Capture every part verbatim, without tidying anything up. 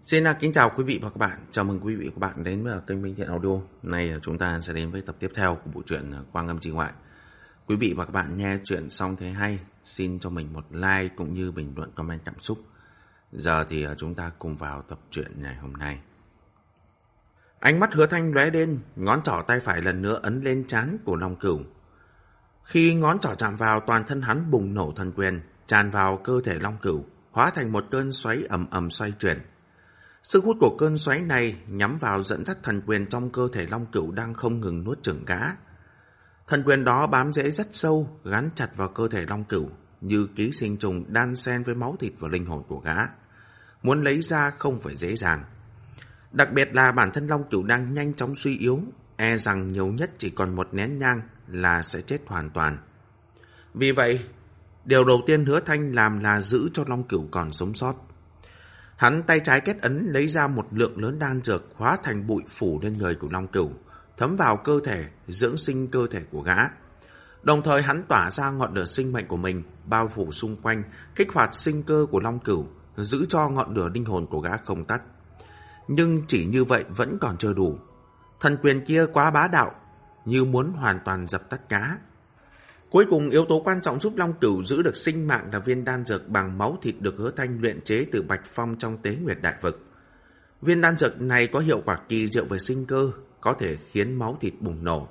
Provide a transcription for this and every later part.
Xin kính chào quý vị và các bạn. Chào mừng quý vị và các bạn đến với kênh Minh Thiện Audio. Nay chúng ta sẽ đến với tập tiếp theo của bộ truyện Quang Âm Trì Ngoại. Quý vị và các bạn nghe chuyện xong thấy hay, xin cho mình một like cũng như bình luận comment cảm xúc. Giờ thì chúng ta cùng vào tập truyện ngày hôm nay. Ánh mắt Hứa Thanh lóe lên, ngón trỏ tay phải lần nữa ấn lên trán của Long Cửu. Khi ngón trỏ chạm vào, toàn thân hắn bùng nổ thần quyền, tràn vào cơ thể Long Cửu, hóa thành một cơn xoáy ầm ầm xoay chuyển. Sức hút của cơn xoáy này nhắm vào dẫn dắt thần quyền trong cơ thể Long Cửu đang không ngừng nuốt chửng gã. Thần quyền đó bám rễ rất sâu, gắn chặt vào cơ thể Long Cửu, như ký sinh trùng đan xen với máu thịt và linh hồn của gã. Muốn lấy ra không phải dễ dàng. Đặc biệt là bản thân Long Cửu đang nhanh chóng suy yếu, e rằng nhiều nhất chỉ còn một nén nhang là sẽ chết hoàn toàn. Vì vậy, điều đầu tiên Hứa Thanh làm là giữ cho Long Cửu còn sống sót. Hắn tay trái kết ấn lấy ra một lượng lớn đan dược hóa thành bụi phủ lên người của Long Cửu, thấm vào cơ thể, dưỡng sinh cơ thể của gã. Đồng thời hắn tỏa ra ngọn lửa sinh mệnh của mình, bao phủ xung quanh, kích hoạt sinh cơ của Long Cửu, giữ cho ngọn lửa linh hồn của gã không tắt. Nhưng chỉ như vậy vẫn còn chưa đủ. Thần quyền kia quá bá đạo, như muốn hoàn toàn dập tắt gã. Cuối cùng, yếu tố quan trọng giúp Long Cửu giữ được sinh mạng là viên đan dược bằng máu thịt được Hứa Thanh luyện chế từ Bạch Phong trong Tế Nguyệt Đại Vực. Viên đan dược này có hiệu quả kỳ diệu về sinh cơ, có thể khiến máu thịt bùng nổ.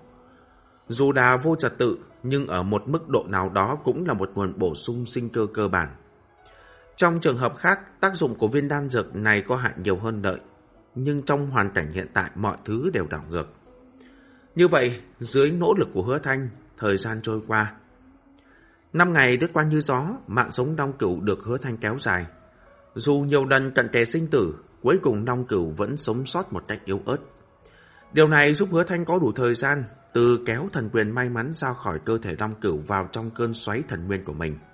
Dù đã vô trật tự, nhưng ở một mức độ nào đó cũng là một nguồn bổ sung sinh cơ cơ bản. Trong trường hợp khác, tác dụng của viên đan dược này có hại nhiều hơn lợi, nhưng trong hoàn cảnh hiện tại mọi thứ đều đảo ngược. Như vậy, dưới nỗ lực của Hứa Thanh, thời gian trôi qua. Năm ngày đứt qua như gió, mạng sống Long Cửu được Hứa Thanh kéo dài. Dù nhiều lần cận kề sinh tử, cuối cùng Long Cửu vẫn sống sót một cách yếu ớt. Điều này giúp Hứa Thanh có đủ thời gian từ kéo thần quyền may mắn ra khỏi cơ thể Long Cửu vào trong cơn xoáy thần nguyên của mình.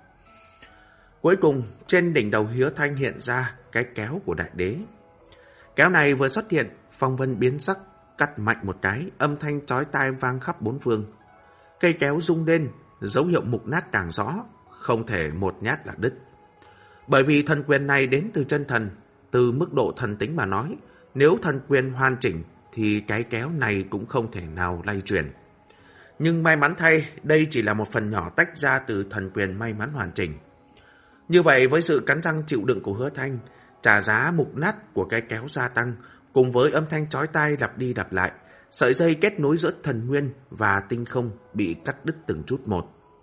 Cuối cùng, trên đỉnh đầu Hứa Thanh hiện ra cái kéo của Đại Đế. Kéo này vừa xuất hiện, phong vân biến sắc, cắt mạnh một cái, âm thanh chói tai vang khắp bốn phương. Cây kéo rung lên, dấu hiệu mục nát càng rõ, không thể một nhát là đứt. Bởi vì thần quyền này đến từ chân thần, từ mức độ thần tính mà nói, nếu thần quyền hoàn chỉnh thì cái kéo này cũng không thể nào lay chuyển. Nhưng may mắn thay, đây chỉ là một phần nhỏ tách ra từ thần quyền may mắn hoàn chỉnh. Như vậy, với sự cắn răng chịu đựng của Hứa Thanh, trả giá mục nát của cái kéo gia tăng, cùng với âm thanh chói tai lặp đi lặp lại, sợi dây kết nối giữa thần nguyên và tinh không bị cắt đứt từng chút một.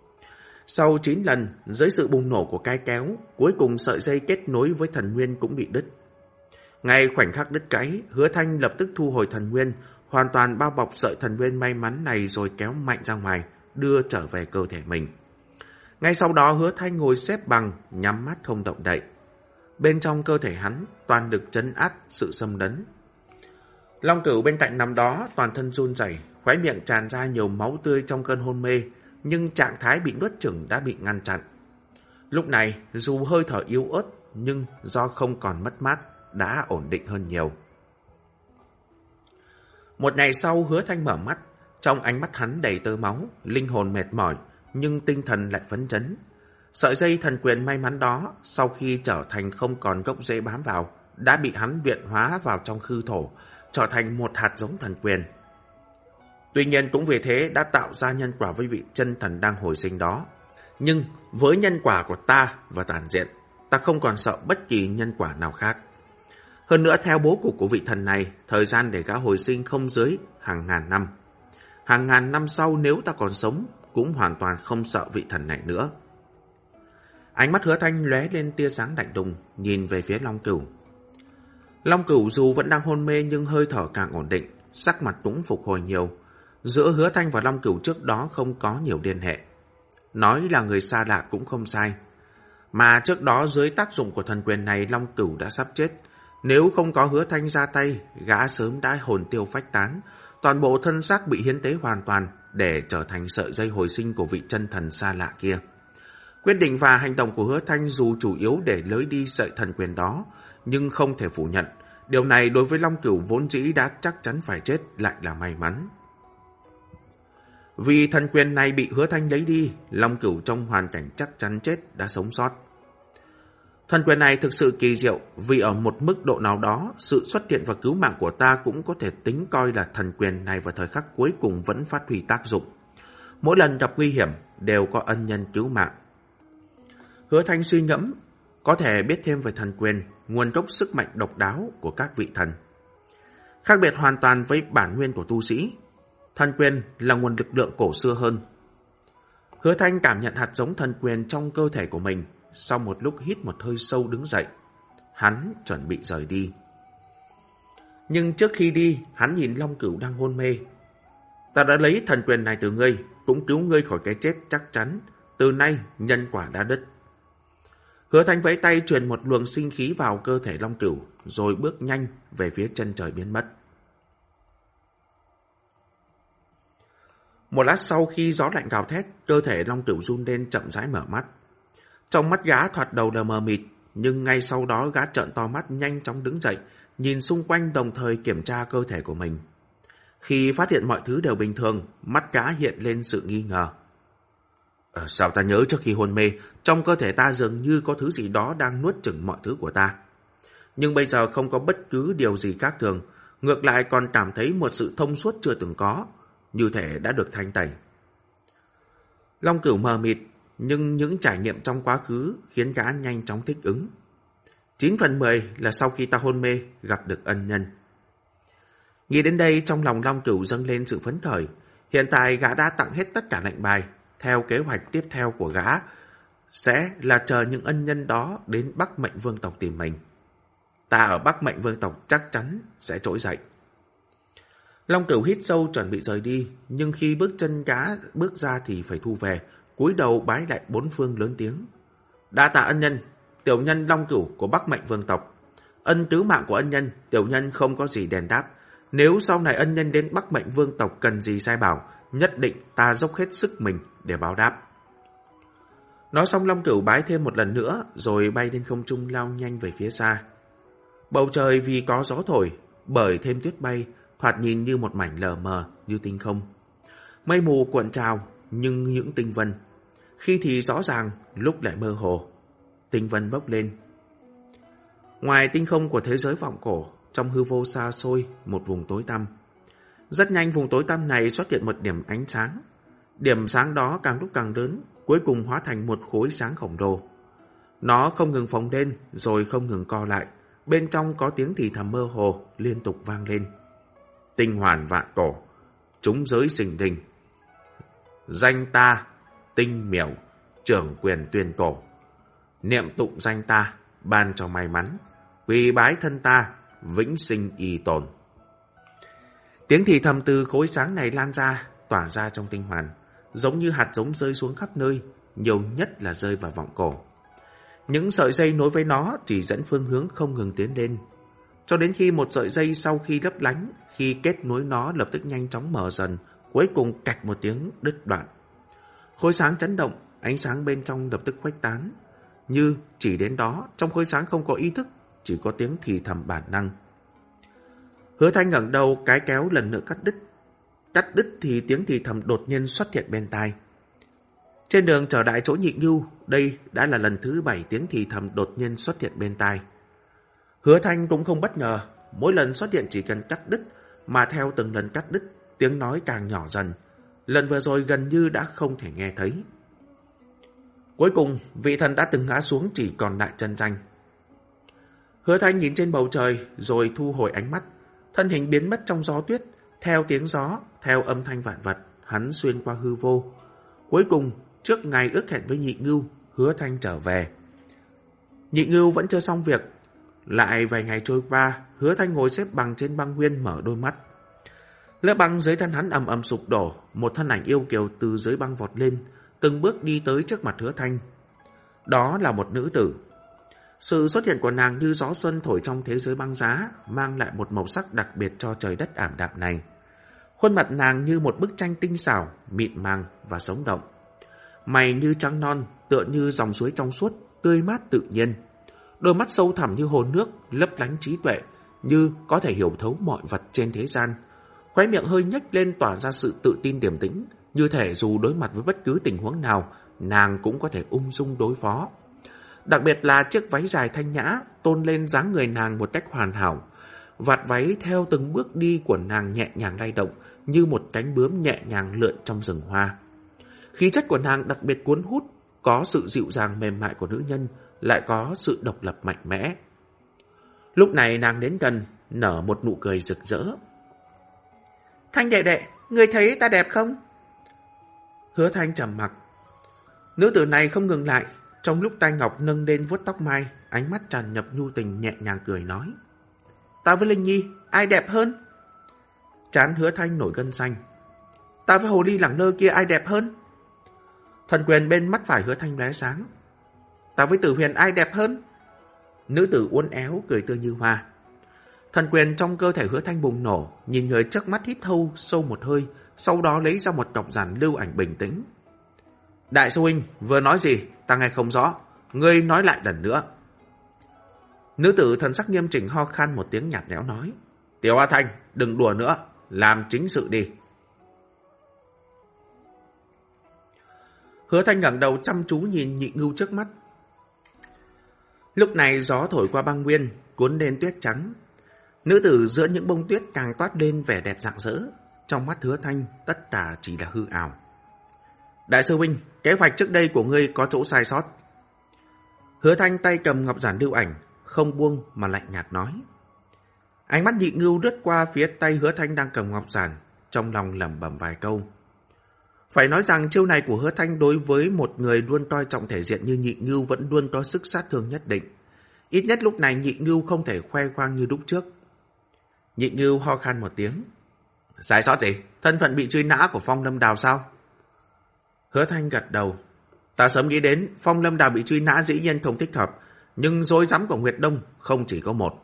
Sau chín lần, dưới sự bùng nổ của cái kéo, cuối cùng sợi dây kết nối với thần nguyên cũng bị đứt. Ngay khoảnh khắc đứt gãy, Hứa Thanh lập tức thu hồi thần nguyên, hoàn toàn bao bọc sợi thần nguyên may mắn này rồi kéo mạnh ra ngoài, đưa trở về cơ thể mình. Ngay sau đó Hứa Thanh ngồi xếp bằng, nhắm mắt không động đậy. Bên trong cơ thể hắn, toàn lực trấn áp sự xâm lấn. Long Cửu bên cạnh nằm đó, toàn thân run rẩy, khóe miệng tràn ra nhiều máu tươi trong cơn hôn mê, nhưng trạng thái bị nuốt chửng đã bị ngăn chặn. Lúc này, dù hơi thở yếu ớt, nhưng do không còn mất mát, đã ổn định hơn nhiều. Một ngày sau, Hứa Thanh mở mắt, trong ánh mắt hắn đầy tơ máu, linh hồn mệt mỏi, nhưng tinh thần lại phấn chấn. Sợi dây thần quyền may mắn đó, sau khi trở thành không còn gốc rễ bám vào, đã bị hắn luyện hóa vào trong hư thổ, trở thành một hạt giống thần quyền. Tuy nhiên cũng vì thế đã tạo ra nhân quả với vị chân thần đang hồi sinh đó. Nhưng với nhân quả của ta và tàn diện, ta không còn sợ bất kỳ nhân quả nào khác. Hơn nữa theo bố cục của vị thần này, thời gian để gã hồi sinh không dưới hàng ngàn năm. Hàng ngàn năm sau nếu ta còn sống, cũng hoàn toàn không sợ vị thần này nữa. Ánh mắt Hứa Thanh lóe lên tia sáng lạnh lùng, nhìn về phía Long Cửu. Long Cửu dù vẫn đang hôn mê nhưng hơi thở càng ổn định, sắc mặt cũng phục hồi nhiều. Giữa Hứa Thanh và Long Cửu trước đó không có nhiều liên hệ. Nói là người xa lạ cũng không sai. Mà trước đó dưới tác dụng của thần quyền này Long Cửu đã sắp chết. Nếu không có Hứa Thanh ra tay, gã sớm đã hồn tiêu phách tán. Toàn bộ thân xác bị hiến tế hoàn toàn để trở thành sợi dây hồi sinh của vị chân thần xa lạ kia. Quyết định và hành động của Hứa Thanh dù chủ yếu để lấy đi sợi thần quyền đó, nhưng không thể phủ nhận, điều này đối với Long Cửu vốn dĩ đã chắc chắn phải chết lại là may mắn. Vì thần quyền này bị Hứa Thanh lấy đi, Long Cửu trong hoàn cảnh chắc chắn chết đã sống sót. Thần quyền này thực sự kỳ diệu vì ở một mức độ nào đó, sự xuất hiện và cứu mạng của ta cũng có thể tính coi là thần quyền này vào thời khắc cuối cùng vẫn phát huy tác dụng. Mỗi lần gặp nguy hiểm đều có ân nhân cứu mạng. Hứa Thanh suy ngẫm, có thể biết thêm về thần quyền, nguồn gốc sức mạnh độc đáo của các vị thần. Khác biệt hoàn toàn với bản nguyên của tu sĩ, thần quyền là nguồn lực lượng cổ xưa hơn. Hứa Thanh cảm nhận hạt giống thần quyền trong cơ thể của mình, sau một lúc hít một hơi sâu đứng dậy, hắn chuẩn bị rời đi. Nhưng trước khi đi, hắn nhìn Long Cửu đang hôn mê. Ta đã lấy thần quyền này từ ngươi, cũng cứu ngươi khỏi cái chết chắc chắn, từ nay nhân quả đã đứt. Hứa Thanh vẫy tay truyền một luồng sinh khí vào cơ thể Long Cửu, rồi bước nhanh về phía chân trời biến mất. Một lát sau khi gió lạnh gào thét, cơ thể Long Cửu run lên chậm rãi mở mắt. Trong mắt gã thoạt đầu là mờ mịt, nhưng ngay sau đó gã trợn to mắt nhanh chóng đứng dậy, nhìn xung quanh đồng thời kiểm tra cơ thể của mình. Khi phát hiện mọi thứ đều bình thường, mắt gã hiện lên sự nghi ngờ. À, sao ta nhớ trước khi hôn mê, trong cơ thể ta dường như có thứ gì đó đang nuốt chửng mọi thứ của ta. Nhưng bây giờ không có bất cứ điều gì khác thường, ngược lại còn cảm thấy một sự thông suốt chưa từng có, như thể đã được thanh tẩy. Long Cửu mờ mịt, nhưng những trải nghiệm trong quá khứ khiến gã nhanh chóng thích ứng. chín phần mười là sau khi ta hôn mê gặp được ân nhân. Nghĩ đến đây, trong lòng Long Cửu dâng lên sự phấn khởi. Hiện tại gã đã tặng hết tất cả lệnh bài. Theo kế hoạch tiếp theo của gã sẽ là chờ những ân nhân đó đến Bắc Mệnh Vương tộc tìm mình. Ta ở Bắc Mệnh Vương tộc chắc chắn sẽ trỗi dậy. Long Cửu hít sâu chuẩn bị rời đi, nhưng khi bước chân gã bước ra thì phải thu về, cúi đầu bái lại bốn phương lớn tiếng. Đa tạ ân nhân, tiểu nhân Long Cửu của Bắc Mệnh Vương tộc. Ân cứu mạng của ân nhân, tiểu nhân không có gì đền đáp. Nếu sau này ân nhân đến Bắc Mệnh Vương tộc cần gì sai bảo, nhất định ta dốc hết sức mình để báo đáp. Nói xong, Long Cửu bái thêm một lần nữa, rồi bay lên không trung lao nhanh về phía xa. Bầu trời vì có gió thổi, bởi thêm tuyết bay, thoạt nhìn như một mảnh lờ mờ như tinh không. Mây mù cuộn trào, nhưng những tinh vân, khi thì rõ ràng, lúc lại mơ hồ. Tinh vân bốc lên. Ngoài tinh không của thế giới vọng cổ, trong hư vô xa xôi, một vùng tối tăm. Rất nhanh vùng tối tăm này xuất hiện một điểm ánh sáng. Điểm sáng đó càng lúc càng lớn, cuối cùng hóa thành một khối sáng khổng lồ. Nó không ngừng phóng lên, rồi không ngừng co lại. Bên trong có tiếng thì thầm mơ hồ, liên tục vang lên. Tinh hoàn vạn cổ, chúng giới sinh đình. Danh ta, tinh miểu, trưởng quyền tuyên cổ. Niệm tụng danh ta, ban cho may mắn. Quỳ bái thân ta, vĩnh sinh y tồn. Tiếng thì thầm từ khối sáng này lan ra, tỏa ra trong tinh hoàn, giống như hạt giống rơi xuống khắp nơi, nhiều nhất là rơi vào vọng cổ. Những sợi dây nối với nó chỉ dẫn phương hướng không ngừng tiến lên, cho đến khi một sợi dây sau khi lấp lánh, khi kết nối nó lập tức nhanh chóng mở dần, cuối cùng cạch một tiếng đứt đoạn. Khối sáng chấn động, ánh sáng bên trong lập tức khuếch tán, như chỉ đến đó, trong khối sáng không có ý thức, chỉ có tiếng thì thầm bản năng. Hứa Thanh ngẩng đầu, cái kéo lần nữa cắt đứt. Cắt đứt thì tiếng thì thầm đột nhiên xuất hiện bên tai. Trên đường trở lại chỗ Nhị Ngưu, đây đã là lần thứ bảy tiếng thì thầm đột nhiên xuất hiện bên tai. Hứa Thanh cũng không bất ngờ, mỗi lần xuất hiện chỉ cần cắt đứt, mà theo từng lần cắt đứt, tiếng nói càng nhỏ dần. Lần vừa rồi gần như đã không thể nghe thấy. Cuối cùng, vị thần đã từng ngã xuống, chỉ còn lại chân danh. Hứa Thanh nhìn trên bầu trời, rồi thu hồi ánh mắt. Thân hình biến mất trong gió tuyết, theo tiếng gió, theo âm thanh vạn vật, hắn xuyên qua hư vô. Cuối cùng, trước ngày ước hẹn với Nhị Ngưu, Hứa Thanh trở về. Nhị Ngưu vẫn chưa xong việc. Lại vài ngày trôi qua, Hứa Thanh ngồi xếp bằng trên băng nguyên mở đôi mắt. Lớp băng dưới thân hắn ầm ầm sụp đổ, một thân ảnh yêu kiều từ dưới băng vọt lên, từng bước đi tới trước mặt Hứa Thanh. Đó là một nữ tử. Sự xuất hiện của nàng như gió xuân thổi trong thế giới băng giá, mang lại một màu sắc đặc biệt cho trời đất ảm đạm này. Khuôn mặt nàng như một bức tranh tinh xảo, mịn màng và sống động. Mày như trắng non, tựa như dòng suối trong suốt, tươi mát tự nhiên. Đôi mắt sâu thẳm như hồ nước, lấp lánh trí tuệ, như có thể hiểu thấu mọi vật trên thế gian. Khóe miệng hơi nhếch lên tỏa ra sự tự tin điềm tĩnh, như thể dù đối mặt với bất cứ tình huống nào, nàng cũng có thể ung dung đối phó. Đặc biệt là chiếc váy dài thanh nhã tôn lên dáng người nàng một cách hoàn hảo. Vạt váy theo từng bước đi của nàng nhẹ nhàng lay động như một cánh bướm nhẹ nhàng lượn trong rừng hoa. Khí chất của nàng đặc biệt cuốn hút, có sự dịu dàng mềm mại của nữ nhân, lại có sự độc lập mạnh mẽ. Lúc này nàng đến gần, nở một nụ cười rực rỡ. Thanh đệ đệ, ngươi thấy ta đẹp không? Hứa Thanh trầm mặc. Nữ tử này không ngừng lại, trong lúc tay ngọc nâng lên vuốt tóc mai, ánh mắt tràn ngập nhu tình nhẹ nhàng cười nói. Ta với Linh Nhi, ai đẹp hơn? Trán Hứa Thanh nổi gân xanh. Ta với hồ ly lẳng lơ kia ai đẹp hơn? Thần quyền bên mắt phải Hứa Thanh lóe sáng. Ta với Tử Huyền ai đẹp hơn? Nữ tử uốn éo cười tươi như hoa. Thần quyền trong cơ thể Hứa Thanh bùng nổ, nhìn người trước mắt hít thâu sâu một hơi, sau đó lấy ra một độc giản lưu ảnh bình tĩnh. Đại sư huynh vừa nói gì ta nghe không rõ, ngươi nói lại lần nữa. Nữ tử thần sắc nghiêm chỉnh ho khan một tiếng nhạt nhẽo nói. Tiểu A Thanh, đừng đùa nữa, làm chính sự đi. Hứa Thanh ngẩng đầu chăm chú nhìn Nhị Ngưu trước mắt. Lúc này gió thổi qua băng nguyên, cuốn lên tuyết trắng. Nữ tử giữa những bông tuyết càng toát lên vẻ đẹp rạng rỡ. Trong mắt Hứa Thanh, tất cả chỉ là hư ảo. Đại sư huynh, kế hoạch trước đây của ngươi có chỗ sai sót. Hứa Thanh tay cầm ngọc giản lưu ảnh, không buông mà lạnh nhạt nói. Ánh mắt Nhị Ngưu lướt qua phía tay Hứa Thanh đang cầm ngọc giản, trong lòng lẩm bẩm vài câu. Phải nói rằng chiêu này của Hứa Thanh đối với một người luôn coi trọng thể diện như Nhị Ngưu vẫn luôn có sức sát thương nhất định. Ít nhất lúc này Nhị Ngưu không thể khoe khoang như lúc trước. Nhị Ngưu ho khan một tiếng. Sai sót gì? Thân phận bị truy nã của Phong Lâm Đào sao? Hứa Thanh gật đầu. Ta sớm nghĩ đến Phong Lâm Đào bị truy nã dĩ nhiên không thích hợp, nhưng rối rắm của Nguyệt Đông không chỉ có một.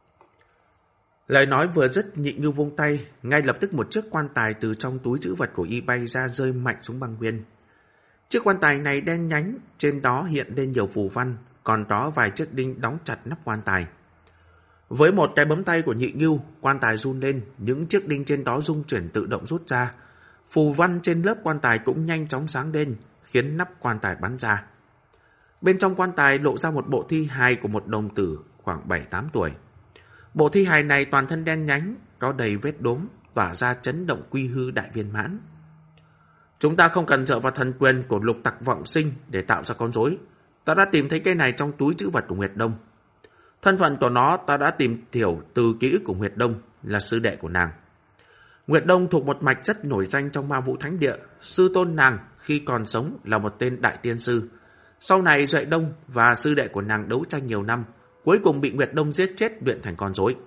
Lời nói vừa dứt, Nhị Ngưu vung tay, ngay lập tức một chiếc quan tài từ trong túi trữ vật của y bay ra rơi mạnh xuống băng nguyên. Chiếc quan tài này đen nhánh, trên đó hiện lên nhiều phù văn, còn có vài chiếc đinh đóng chặt nắp quan tài. Với một cái bấm tay của Nhị Ngưu, quan tài run lên, những chiếc đinh trên đó rung chuyển tự động rút ra. Phù văn trên lớp quan tài cũng nhanh chóng sáng lên, khiến nắp quan tài bắn ra. Bên trong quan tài lộ ra một bộ thi hài của một đồng tử khoảng bảy tám tuổi. Bộ thi hài này toàn thân đen nhánh, có đầy vết đốm, tỏa ra chấn động quy hư đại viên mãn. Chúng ta không cần dựa vào thần quyền của lục tặc vọng sinh để tạo ra con rối. Ta đã tìm thấy cây này trong túi trữ vật của Nguyệt Đông. Thân phận của nó ta đã tìm hiểu từ ký ức của Nguyệt Đông, là sư đệ của nàng. Nguyệt Đông thuộc một mạch rất nổi danh trong Ma Vũ Thánh Địa. Sư tôn nàng khi còn sống là một tên đại tiên sư. Sau này Duệ Đông và sư đệ của nàng đấu tranh nhiều năm, cuối cùng bị Nguyệt Đông giết chết luyện thành con rối.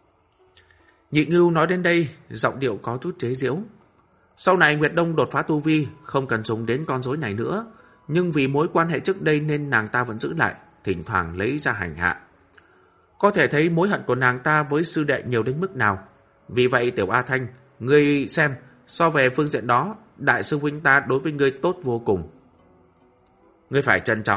Nhị Ngưu nói đến đây, giọng điệu có chút chế giễu. Sau này Nguyệt Đông đột phá tu vi, không cần dùng đến con rối này nữa, nhưng vì mối quan hệ trước đây nên nàng ta vẫn giữ lại, thỉnh thoảng lấy ra hành hạ. Có thể thấy mối hận của nàng ta với sư đệ nhiều đến mức nào. Vì vậy Tiểu A Thanh, ngươi xem, so về phương diện đó, đại sư huynh ta đối với ngươi tốt vô cùng. Ngươi phải trân trọng.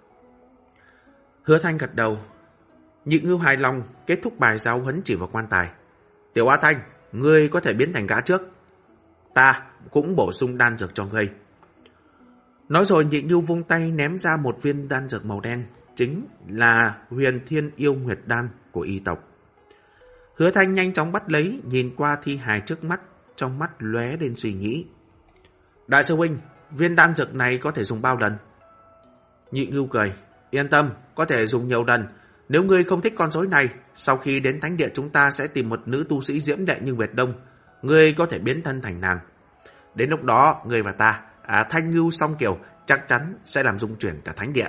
Hứa Thanh gật đầu. Nhị Ngưu hài lòng, kết thúc bài giáo huấn chỉ vào quan tài. Tiểu A Thanh, ngươi có thể biến thành gã trước. Ta cũng bổ sung đan dược cho ngươi. Nói rồi Nhị Ngưu vung tay ném ra một viên đan dược màu đen, chính là Huyền Thiên Yêu Nguyệt Đan của y tộc. Hứa Thanh nhanh chóng bắt lấy, nhìn qua thi hài trước mắt, trong mắt lóe lên suy nghĩ. Đại sư huynh, viên đan dược này có thể dùng bao lần? Nhị Ngưu cười. Yên tâm, có thể dùng nhiều lần. Nếu ngươi không thích con rối này, sau khi đến thánh địa chúng ta sẽ tìm một nữ tu sĩ diễm lệ như Nguyệt Đông. Ngươi có thể biến thân thành nàng. Đến lúc đó, ngươi và ta, à, Thanh Ngưu song kiều, chắc chắn sẽ làm rung chuyển cả thánh địa.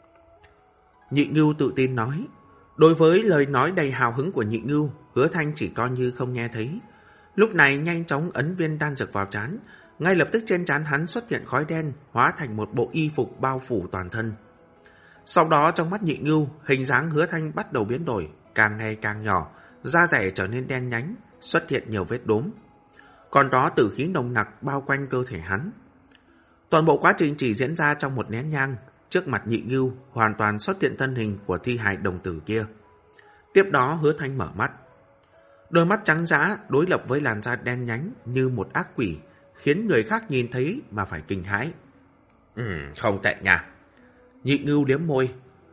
Nhị Ngưu tự tin nói. Đối với lời nói đầy hào hứng của Nhị Ngưu, Hứa Thanh chỉ coi như không nghe thấy. Lúc này nhanh chóng ấn viên đan dược vào trán, ngay lập tức trên trán hắn xuất hiện khói đen, hóa thành một bộ y phục bao phủ toàn thân. Sau đó trong mắt Nhị Ngưu, hình dáng Hứa Thanh bắt đầu biến đổi, càng ngày càng nhỏ, da rẻ trở nên đen nhánh, xuất hiện nhiều vết đốm. Còn đó tử khí nồng nặc bao quanh cơ thể hắn. Toàn bộ quá trình chỉ diễn ra trong một nén nhang, trước mặt Nhị Ngưu hoàn toàn xuất hiện thân hình của thi hài đồng tử kia. Tiếp đó Hứa Thanh mở mắt. Đôi mắt trắng dã đối lập với làn da đen nhánh như một ác quỷ, khiến người khác nhìn thấy mà phải kinh hãi. Ừ, không tệ nha. Nhị Ngưu liếm môi.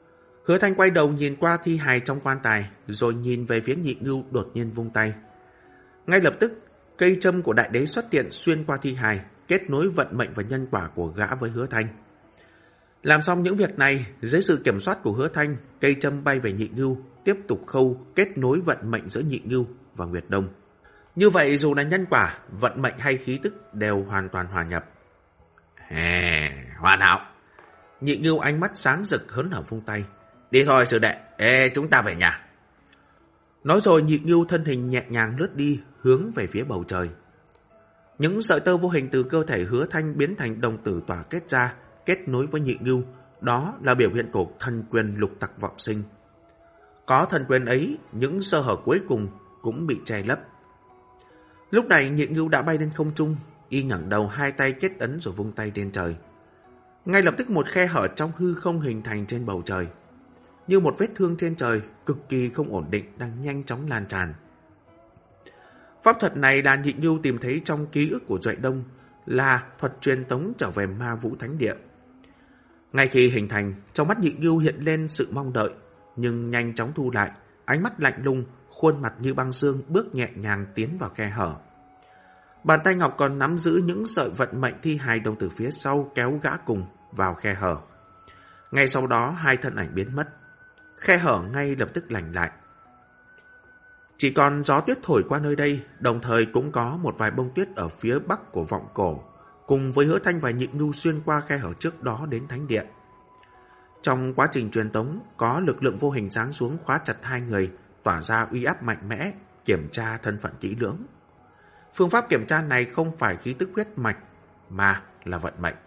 Hứa Thanh quay đầu nhìn qua thi hài trong quan tài, rồi nhìn về phía Nhị Ngưu, đột nhiên vung tay. Ngay lập tức, cây châm của đại đế xuất hiện xuyên qua thi hài, kết nối vận mệnh và nhân quả của gã với Hứa Thanh. Làm xong những việc này, dưới sự kiểm soát của Hứa Thanh, cây châm bay về Nhị Ngưu, tiếp tục khâu kết nối vận mệnh giữa Nhị Ngưu và Nguyệt Đông. Như vậy dù là nhân quả, vận mệnh hay khí tức đều hoàn toàn hòa nhập. Hè, hoàn hảo. Nhị Ngưu ánh mắt sáng rực hớn hở vung tay. Đi thôi sư đệ, ê chúng ta về nhà. Nói rồi Nhị Ngưu thân hình nhẹ nhàng lướt đi, hướng về phía bầu trời. Những sợi tơ vô hình từ cơ thể Hứa Thanh biến thành đồng tử tỏa kết ra, kết nối với Nhị Ngưu. Đó là biểu hiện của thần quyền lục tặc vọng sinh. Có thần quyền ấy, những sơ hở cuối cùng cũng bị che lấp. Lúc này Nhị Ngưu đã bay lên không trung, y ngẩng đầu hai tay kết ấn rồi vung tay lên trời. Ngay lập tức một khe hở trong hư không hình thành trên bầu trời. Như một vết thương trên trời, cực kỳ không ổn định đang nhanh chóng lan tràn. Pháp thuật này là Nhị Ngưu tìm thấy trong ký ức của Duệ Đông, là thuật truyền tống trở về Ma Vũ Thánh Địa. Ngay khi hình thành, trong mắt Nhị Ngưu hiện lên sự mong đợi, nhưng nhanh chóng thu lại, ánh mắt lạnh lùng, khuôn mặt như băng xương bước nhẹ nhàng tiến vào khe hở. Bàn tay ngọc còn nắm giữ những sợi vận mệnh thi hài đồng tử phía sau kéo gã cùng vào khe hở. Ngay sau đó hai thân ảnh biến mất. Khe hở ngay lập tức lành lại. Chỉ còn gió tuyết thổi qua nơi đây, đồng thời cũng có một vài bông tuyết ở phía bắc của vọng cổ, cùng với Hứa Thanh và Nhị Ngưu xuyên qua khe hở trước đó đến thánh địa. Trong quá trình truyền tống, có lực lượng vô hình giáng xuống khóa chặt hai người, tỏa ra uy áp mạnh mẽ, kiểm tra thân phận kỹ lưỡng. Phương pháp kiểm tra này không phải khí tức huyết mạch, mà là vận mệnh.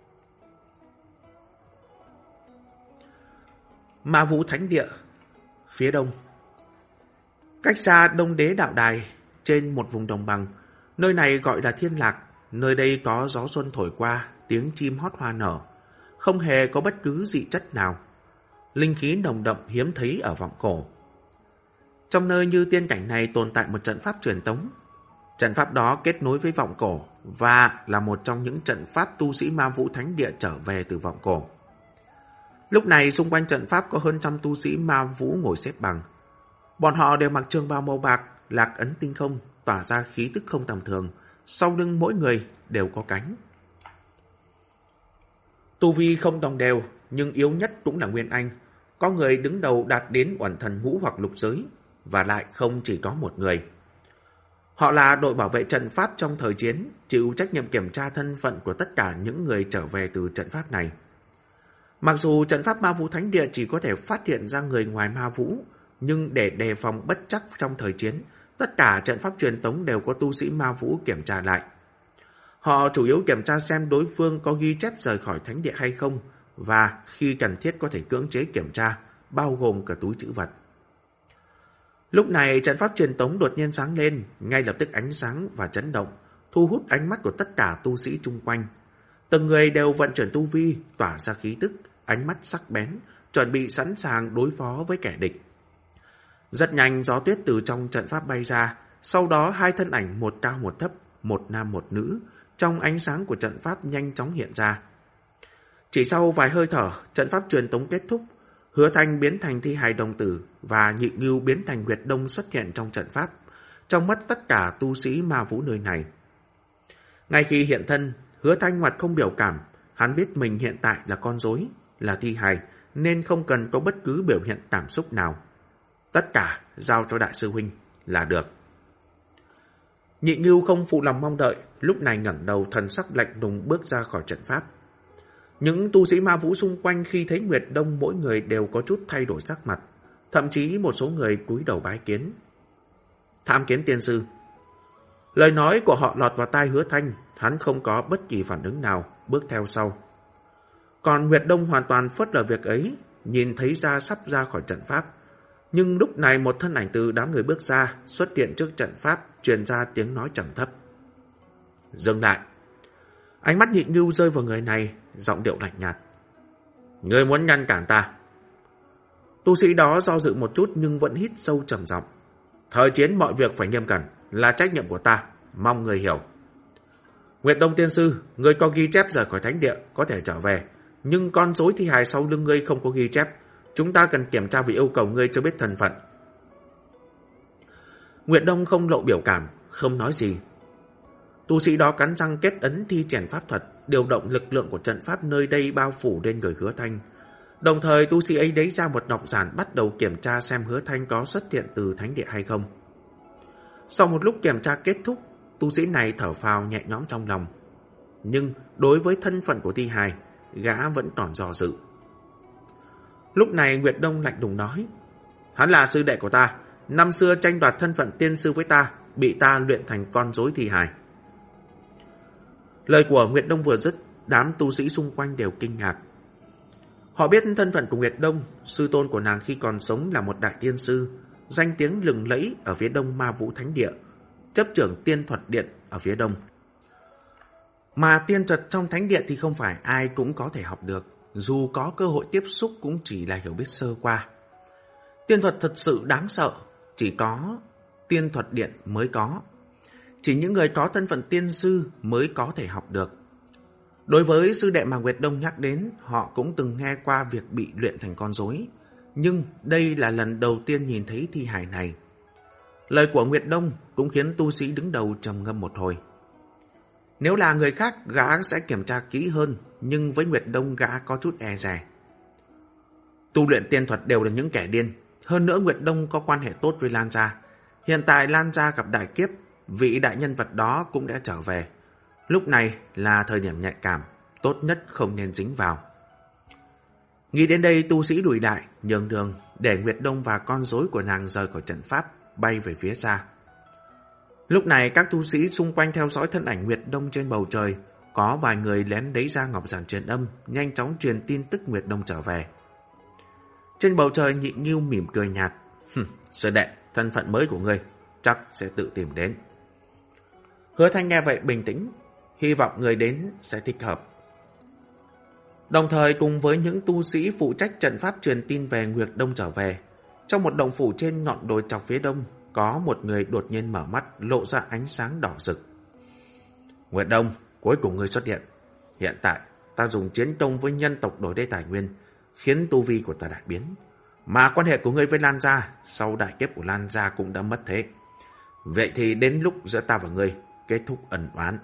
Ma Vũ Thánh Địa, phía đông. Cách xa Đông Đế Đạo Đài, trên một vùng đồng bằng, nơi này gọi là Thiên Lạc, nơi đây có gió xuân thổi qua, tiếng chim hót hoa nở, không hề có bất cứ dị chất nào. Linh khí nồng đậm hiếm thấy ở vọng cổ. Trong nơi như tiên cảnh này tồn tại một trận pháp truyền tống. Trận pháp đó kết nối với vọng cổ và là một trong những trận pháp tu sĩ Ma Vũ Thánh Địa trở về từ vọng cổ. Lúc này xung quanh trận pháp có hơn trăm tu sĩ Ma Vũ ngồi xếp bằng. Bọn họ đều mặc trường bào màu bạc, lạc ấn tinh không, tỏa ra khí tức không tầm thường. Sau lưng mỗi người đều có cánh. Tu vi không đồng đều, nhưng yếu nhất cũng là Nguyên Anh. Có người đứng đầu đạt đến uẩn thần ngũ hoặc lục giới, và lại không chỉ có một người. Họ là đội bảo vệ trận pháp trong thời chiến, chịu trách nhiệm kiểm tra thân phận của tất cả những người trở về từ trận pháp này. Mặc dù trận pháp Ma Vũ Thánh Địa chỉ có thể phát hiện ra người ngoài Ma Vũ, nhưng để đề phòng bất trắc trong thời chiến, tất cả trận pháp truyền tống đều có tu sĩ Ma Vũ kiểm tra lại. Họ chủ yếu kiểm tra xem đối phương có ghi chép rời khỏi thánh địa hay không, và khi cần thiết có thể cưỡng chế kiểm tra, bao gồm cả túi trữ vật. Lúc này trận pháp truyền tống đột nhiên sáng lên, ngay lập tức ánh sáng và chấn động, thu hút ánh mắt của tất cả tu sĩ chung quanh. Từng người đều vận chuyển tu vi, tỏa ra khí tức, ánh mắt sắc bén, chuẩn bị sẵn sàng đối phó với kẻ địch. Rất nhanh gió tuyết từ trong trận pháp bay ra, sau đó hai thân ảnh một cao một thấp, một nam một nữ, trong ánh sáng của trận pháp nhanh chóng hiện ra. Chỉ sau vài hơi thở, trận pháp truyền tống kết thúc, Hứa Thanh biến thành thi hài đồng tử và Nhị Ngưu biến thành Nguyệt Đông xuất hiện trong trận pháp, trong mắt tất cả tu sĩ Ma Vũ nơi này. Ngay khi hiện thân, Hứa Thanh mặt không biểu cảm, hắn biết mình hiện tại là con rối, là thi hài, nên không cần có bất cứ biểu hiện cảm xúc nào. Tất cả giao cho đại sư huynh là được. Nhị Ngưu không phụ lòng mong đợi, lúc này ngẩng đầu thần sắc lạnh lùng bước ra khỏi trận pháp. Những tu sĩ Ma Vũ xung quanh khi thấy Nguyệt Đông mỗi người đều có chút thay đổi sắc mặt, thậm chí một số người cúi đầu bái kiến. Tham kiến tiên sư. Lời nói của họ lọt vào tai Hứa Thanh, hắn không có bất kỳ phản ứng nào, bước theo sau. Còn Nguyệt Đông hoàn toàn phớt lờ việc ấy, nhìn thấy ra sắp ra khỏi trận pháp. Nhưng lúc này một thân ảnh từ đám người bước ra, xuất hiện trước trận pháp, truyền ra tiếng nói trầm thấp. Dừng lại. Ánh mắt Nhị Ngưu rơi vào người này, giọng điệu lạnh nhạt. Ngươi muốn ngăn cản ta? Tu sĩ đó do dự một chút nhưng vẫn hít sâu trầm giọng. Thời chiến mọi việc phải nghiêm cẩn, là trách nhiệm của ta, mong người hiểu. Nguyệt Đông tiên sư, ngươi có ghi chép rời khỏi thánh địa, có thể trở về, nhưng con rối thi hài sau lưng ngươi không có ghi chép, Chúng ta cần kiểm tra vì yêu cầu ngươi cho biết thân phận. Nguyệt Đông không lộ biểu cảm, không nói gì. Tu sĩ đó cắn răng kết ấn thi triển pháp thuật, điều động lực lượng của trận pháp nơi đây bao phủ lên người Hứa Thanh. Đồng thời tu sĩ ấy lấy ra một ngọc giản bắt đầu kiểm tra xem Hứa Thanh có xuất hiện từ thánh địa hay không. Sau một lúc kiểm tra kết thúc, tu sĩ này thở phào nhẹ nhõm trong lòng. Nhưng đối với thân phận của thi hài, gã vẫn còn do dự. Lúc này Nguyệt Đông lạnh lùng nói: hắn là sư đệ của ta, năm xưa tranh đoạt thân phận tiên sư với ta, bị ta luyện thành con rối thi hài. Lời của Nguyệt Đông vừa dứt, đám tu sĩ xung quanh đều kinh ngạc. Họ biết thân phận của Nguyệt Đông, sư tôn của nàng khi còn sống là một đại tiên sư, danh tiếng lừng lẫy ở phía đông Ma Vũ Thánh Địa, chấp trưởng tiên thuật điện ở phía đông. Mà tiên thuật trong thánh địa thì không phải ai cũng có thể học được, dù có cơ hội tiếp xúc cũng chỉ là hiểu biết sơ qua. Tiên thuật thật sự đáng sợ, chỉ có tiên thuật điện mới có. Chỉ những người có thân phận tiên sư mới có thể học được. Đối với sư đệ mà Nguyệt Đông nhắc đến, họ cũng từng nghe qua việc bị luyện thành con rối, nhưng đây là lần đầu tiên nhìn thấy thi hài này. Lời của Nguyệt Đông cũng khiến tu sĩ đứng đầu trầm ngâm một hồi. Nếu là người khác, gã sẽ kiểm tra kỹ hơn, nhưng với Nguyệt Đông gã có chút e dè. Tu luyện tiên thuật đều là những kẻ điên. Hơn nữa Nguyệt Đông có quan hệ tốt với Lan Gia. Hiện tại Lan Gia gặp đại kiếp, vị đại nhân vật đó cũng đã trở về. Lúc này là thời điểm nhạy cảm, tốt nhất không nên dính vào. Nghĩ đến đây, tu sĩ lùi đại, nhường đường, để Nguyệt Đông và con rối của nàng rời khỏi trận pháp, bay về phía xa. Lúc này các tu sĩ xung quanh theo dõi thân ảnh Nguyệt Đông trên bầu trời, có vài người lén lấy ra ngọc giản truyền âm, nhanh chóng truyền tin tức Nguyệt Đông trở về. Trên bầu trời Nhị Ngưu mỉm cười nhạt: sư đệ, thân phận mới của ngươi chắc sẽ tự tìm đến. Hứa Thanh nghe vậy bình tĩnh, hy vọng người đến sẽ thích hợp. Đồng thời cùng với những tu sĩ phụ trách trận pháp truyền tin về Nguyệt Đông trở về, trong một động phủ trên ngọn đồi chọc phía đông, có một người đột nhiên mở mắt, lộ ra ánh sáng đỏ rực. Nguyệt Đông, cuối cùng ngươi xuất hiện. Hiện tại ta dùng chiến công với nhân tộc đổi đây tài nguyên, khiến tu vi của ta đại biến. Mà quan hệ của ngươi với Lan Gia, sau đại kiếp của Lan Gia cũng đã mất thế. Vậy thì đến lúc giữa ta và ngươi kết thúc ẩn oán.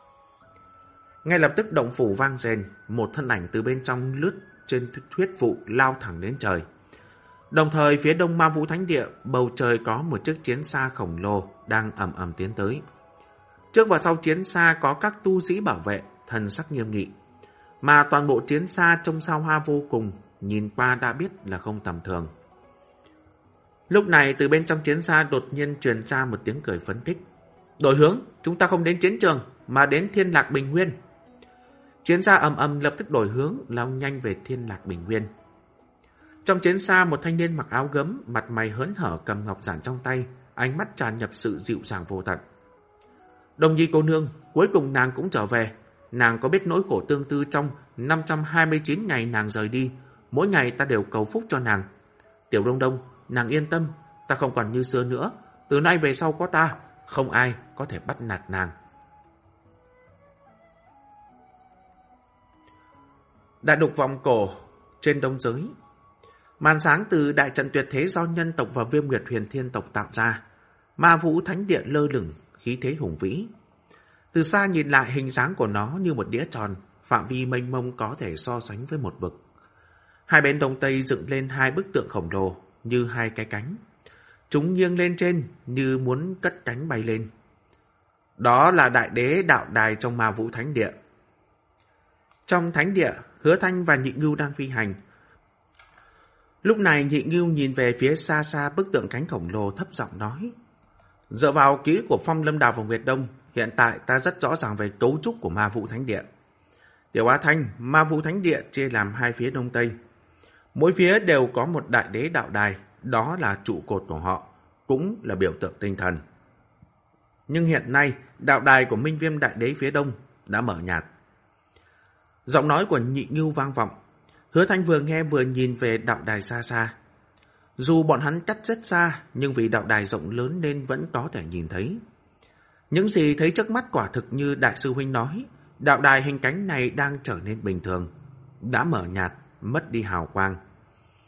Ngay lập tức động phủ vang rền, một thân ảnh từ bên trong lướt trên huyết vụ lao thẳng đến trời. Đồng thời phía đông Ma Vũ Thánh Địa, bầu trời có một chiếc chiến xa khổng lồ đang ầm ầm tiến tới. Trước và sau chiến xa có các tu sĩ bảo vệ, thần sắc nghiêm nghị. Mà toàn bộ chiến xa trông sao hoa vô cùng, nhìn qua đã biết là không tầm thường. Lúc này từ bên trong chiến xa đột nhiên truyền ra một tiếng cười phấn khích. Đổi hướng, chúng ta không đến chiến trường mà đến Thiên Lạc Bình Nguyên. Chiến xa ầm ầm lập tức đổi hướng, lao nhanh về Thiên Lạc Bình Nguyên. Trong chiến xa, một thanh niên mặc áo gấm, mặt mày hớn hở cầm ngọc giản trong tay, ánh mắt tràn nhập sự dịu dàng vô tận. Đồng Nhi cô nương, cuối cùng nàng cũng trở về. Nàng có biết nỗi khổ tương tư trong năm trăm hai mươi chín ngày nàng rời đi, mỗi ngày ta đều cầu phúc cho nàng. Tiểu Đông Đông, nàng yên tâm, ta không còn như xưa nữa, từ nay về sau có ta, không ai có thể bắt nạt nàng. Đại đục vòng cổ trên đông giới. Màn sáng từ đại trận tuyệt thế do nhân tộc và Viêm Nguyệt Huyền Thiên tộc tạo ra. Ma Vũ Thánh Địa lơ lửng, khí thế hùng vĩ. Từ xa nhìn lại, hình dáng của nó như một đĩa tròn, phạm vi mênh mông có thể so sánh với một vực. Hai bên đông tây dựng lên hai bức tượng khổng lồ như hai cái cánh. Chúng nghiêng lên trên như muốn cất cánh bay lên. Đó là đại đế đạo đài trong Ma Vũ Thánh Địa. Trong thánh địa, Hứa Thanh và Nhị Ngưu đang phi hành. Lúc này Nhị Ngưu nhìn về phía xa xa bức tượng cánh khổng lồ, thấp giọng nói: dựa vào ký của Phong Lâm Đào và Nguyệt Đông, hiện tại ta rất rõ ràng về cấu trúc của Ma Vũ Thánh Địa. Tiểu Á Thanh, Ma Vũ Thánh Địa chia làm hai phía đông tây. Mỗi phía đều có một đại đế đạo đài, đó là trụ cột của họ, cũng là biểu tượng tinh thần. Nhưng hiện nay, đạo đài của Minh Viêm Đại Đế phía đông đã mở nhạt. Giọng nói của Nhị Ngưu vang vọng. Hứa Thanh vừa nghe vừa nhìn về đạo đài xa xa. Dù bọn hắn cách rất xa, nhưng vì đạo đài rộng lớn nên vẫn có thể nhìn thấy. Những gì thấy trước mắt quả thực như Đại sư Huynh nói, đạo đài hình cánh này đang trở nên bình thường, đã mở nhạt, mất đi hào quang.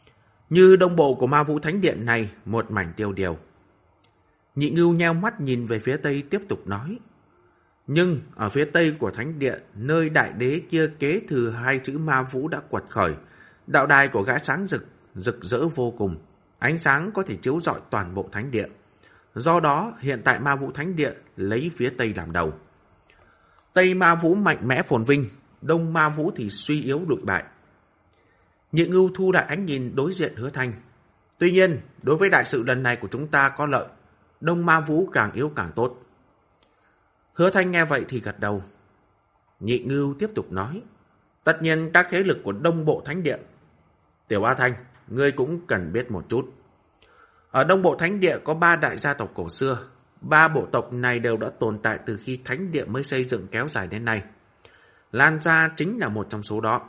Như đông bộ của Ma Vũ Thánh Điện này, một mảnh tiêu điều. Nhị Ngưu nheo mắt nhìn về phía tây tiếp tục nói. Nhưng ở phía tây của Thánh Điện, nơi đại đế kia kế thừa hai chữ Ma Vũ đã quật khởi, đạo đài của gã sáng rực, rực rỡ vô cùng. Ánh sáng có thể chiếu rọi toàn bộ Thánh Điện. Do đó, hiện tại Ma Vũ Thánh Điện lấy phía tây làm đầu. Tây Ma Vũ mạnh mẽ phồn vinh, Đông Ma Vũ thì suy yếu lụi bại. Nhị Ngưu thu lại ánh nhìn đối diện Hứa Thanh. Tuy nhiên, đối với đại sự lần này của chúng ta có lợi, Đông Ma Vũ càng yếu càng tốt. Hứa Thanh nghe vậy thì gật đầu. Nhị Ngưu tiếp tục nói. Tất nhiên các thế lực của Đông Bộ Thánh Điện. Tiểu A Thanh, ngươi cũng cần biết một chút. Ở Đông Bộ Thánh Địa có ba đại gia tộc cổ xưa. Ba bộ tộc này đều đã tồn tại từ khi Thánh Địa mới xây dựng kéo dài đến nay. Lan Gia chính là một trong số đó.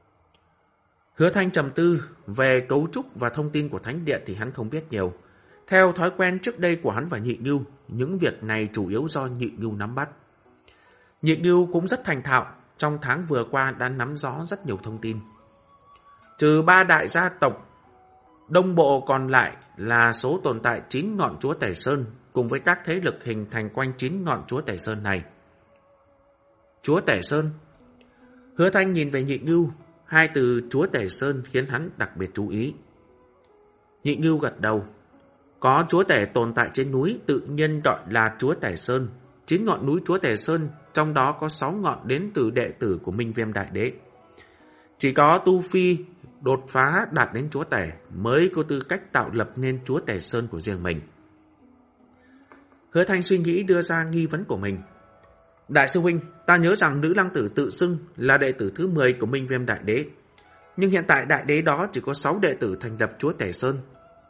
Hứa Thanh trầm tư về cấu trúc và thông tin của Thánh Địa thì hắn không biết nhiều. Theo thói quen trước đây của hắn và Nhị Ngưu, những việc này chủ yếu do Nhị Ngưu nắm bắt. Nhị Ngưu cũng rất thành thạo, trong tháng vừa qua đã nắm rõ rất nhiều thông tin. Trừ ba đại gia tộc, Đông Bộ còn lại là số tồn tại chín ngọn chúa Tể Sơn cùng với các thế lực hình thành quanh chín ngọn chúa Tể Sơn này. Chúa Tể Sơn. Hứa Thanh nhìn về Nhị Ngưu, hai từ chúa Tể Sơn khiến hắn đặc biệt chú ý. Nhị Ngưu gật đầu. Có chúa tể tồn tại trên núi tự nhiên gọi là chúa Tể Sơn. Chín ngọn núi chúa Tể Sơn, trong đó có sáu ngọn đến từ đệ tử của Minh Viêm Đại Đế. Chỉ có Tu Phi đột phá đạt đến chúa tể mới có tư cách tạo lập nên chúa Tể Sơn của riêng mình. Hứa Thanh suy nghĩ đưa ra nghi vấn của mình. Đại sư huynh, ta nhớ rằng nữ lăng tử tự xưng là đệ tử thứ mười của Minh Viêm Đại Đế. Nhưng hiện tại đại đế đó chỉ có sáu đệ tử thành lập chúa Tể Sơn.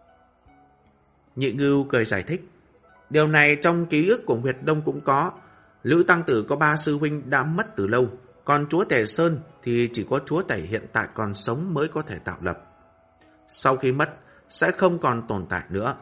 Nhị Ngưu cười giải thích. Điều này trong ký ức của Nguyệt Đông cũng có. Lữ Tăng Tử có ba sư huynh đã mất từ lâu. Còn chúa Tể Sơn thì chỉ có chúa tể hiện tại còn sống mới có thể tạo lập. Sau khi mất sẽ không còn tồn tại nữa.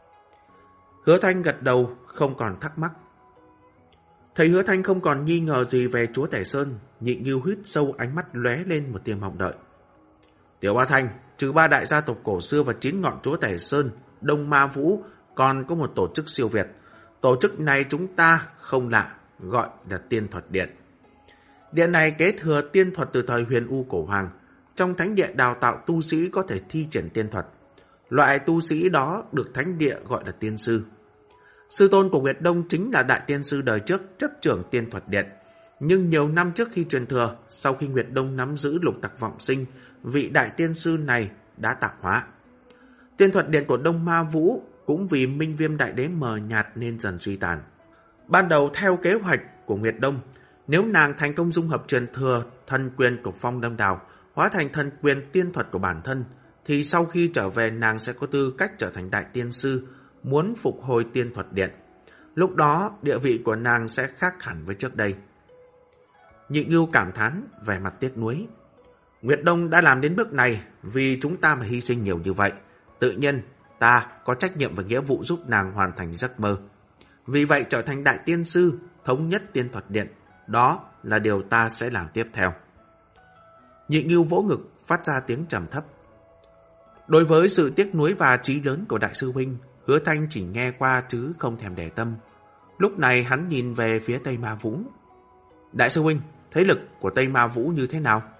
Hứa Thanh gật đầu không còn thắc mắc. Thấy Hứa Thanh không còn nghi ngờ gì về chúa Tể Sơn, Nhị Ngưu hít sâu, ánh mắt lóe lên một tia mong đợi. Tiểu Ba Thanh, trừ ba đại gia tộc cổ xưa và chín ngọn chúa Tể Sơn, Đông Ma Vũ còn có một tổ chức siêu việt. Tổ chức này chúng ta không lạ, gọi là Tiên Thuật Điện. Điện này kế thừa tiên thuật từ thời Huyền U Cổ Hoàng. Trong thánh địa đào tạo tu sĩ có thể thi triển tiên thuật. Loại tu sĩ đó được thánh địa gọi là tiên sư. Sư tôn của Nguyệt Đông chính là đại tiên sư đời trước chấp trưởng Tiên Thuật Điện. Nhưng nhiều năm trước khi truyền thừa, sau khi Nguyệt Đông nắm giữ lục tặc vọng sinh, vị đại tiên sư này đã tạo hóa. Tiên Thuật Điện của Đông Ma Vũ cũng vì Minh Viêm Đại Đế mờ nhạt nên dần suy tàn. Ban đầu theo kế hoạch của Nguyệt Đông, nếu nàng thành công dung hợp truyền thừa thần quyền của Phong Lâm Đào, hóa thành thần quyền tiên thuật của bản thân, thì sau khi trở về nàng sẽ có tư cách trở thành đại tiên sư, muốn phục hồi Tiên Thuật Điện. Lúc đó địa vị của nàng sẽ khác hẳn với trước đây. Nhị Ngưu cảm thán, vẻ mặt tiếc nuối. Nguyệt Đông đã làm đến bước này vì chúng ta mà hy sinh nhiều như vậy. Tự nhiên ta có trách nhiệm và nghĩa vụ giúp nàng hoàn thành giấc mơ. Vì vậy trở thành đại tiên sư, thống nhất Tiên Thuật Điện. Đó là điều ta sẽ làm tiếp theo. Nhị Ngưu vỗ ngực phát ra tiếng trầm thấp. Đối với sự tiếc nuối và trí lớn của đại sư huynh, Hứa Thanh chỉ nghe qua chứ không thèm để tâm. Lúc này hắn nhìn về phía Tây Ma Vũ. Đại sư huynh, thế lực của Tây Ma Vũ như thế nào?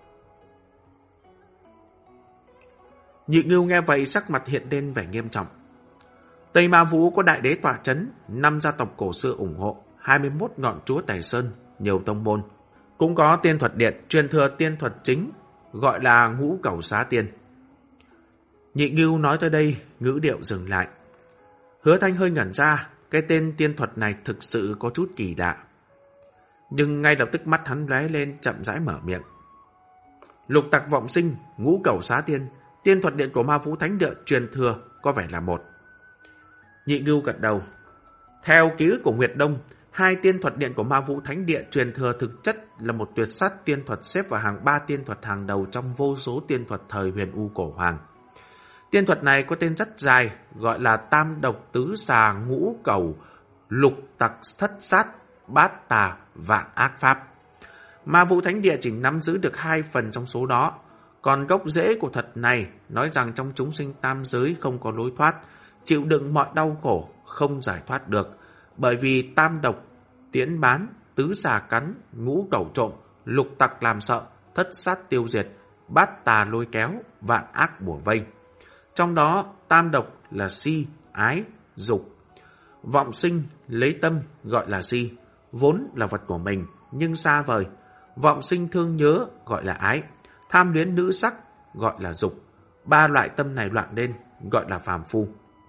Nhị Ngưu nghe vậy sắc mặt hiện lên vẻ nghiêm trọng. Tây Ma Vũ có đại đế tọa chấn, năm gia tộc cổ xưa ủng hộ, hai mươi mốt ngọn chúa Tể Sơn, nhiều tông môn. Cũng có Tiên Thuật Điện, truyền thừa tiên thuật chính, gọi là Ngũ Cẩu Xá Tiên. Nhị Ngưu nói tới đây, ngữ điệu dừng lại. Hứa Thanh hơi ngẩn ra, cái tên tiên thuật này thực sự có chút kỳ lạ. Nhưng ngay lập tức mắt hắn lóe lên, chậm rãi mở miệng. Lục tặc vọng sinh, Ngũ Cẩu Xá Tiên, Tiên Thuật Điện của Ma Vũ Thánh Địa truyền thừa có vẻ là một. Nhị Ngưu gật đầu. Theo ký ức của Nguyệt Đông, hai Tiên Thuật Điện của Ma Vũ Thánh Địa truyền thừa thực chất là một tuyệt sát tiên thuật xếp vào hàng ba tiên thuật hàng đầu trong vô số tiên thuật thời Huyền U Cổ Hoàng. Tiên thuật này có tên rất dài, gọi là Tam Độc Tứ Xà Ngũ Cẩu Lục Tặc Thất Sát Bát Tà Vạn Ác Pháp. Ma Vũ Thánh Địa chỉ nắm giữ được hai phần trong số đó, Còn gốc rễ của thuật này nói rằng trong chúng sinh tam giới không có lối thoát, chịu đựng mọi đau khổ, không giải thoát được, bởi vì tam độc, tiễn bán, tứ xà cắn, ngũ cẩu trộm, lục tặc làm sợ, thất sát tiêu diệt, bát tà lôi kéo, vạn ác bủa vây. Trong đó, tam độc là si, ái, dục. Vọng sinh, lấy tâm, gọi là si, vốn là vật của mình, nhưng xa vời. Vọng sinh thương nhớ, gọi là ái. Tham luyến nữ sắc, gọi là dục. Ba loại tâm này loạn lên, gọi là phàm phu.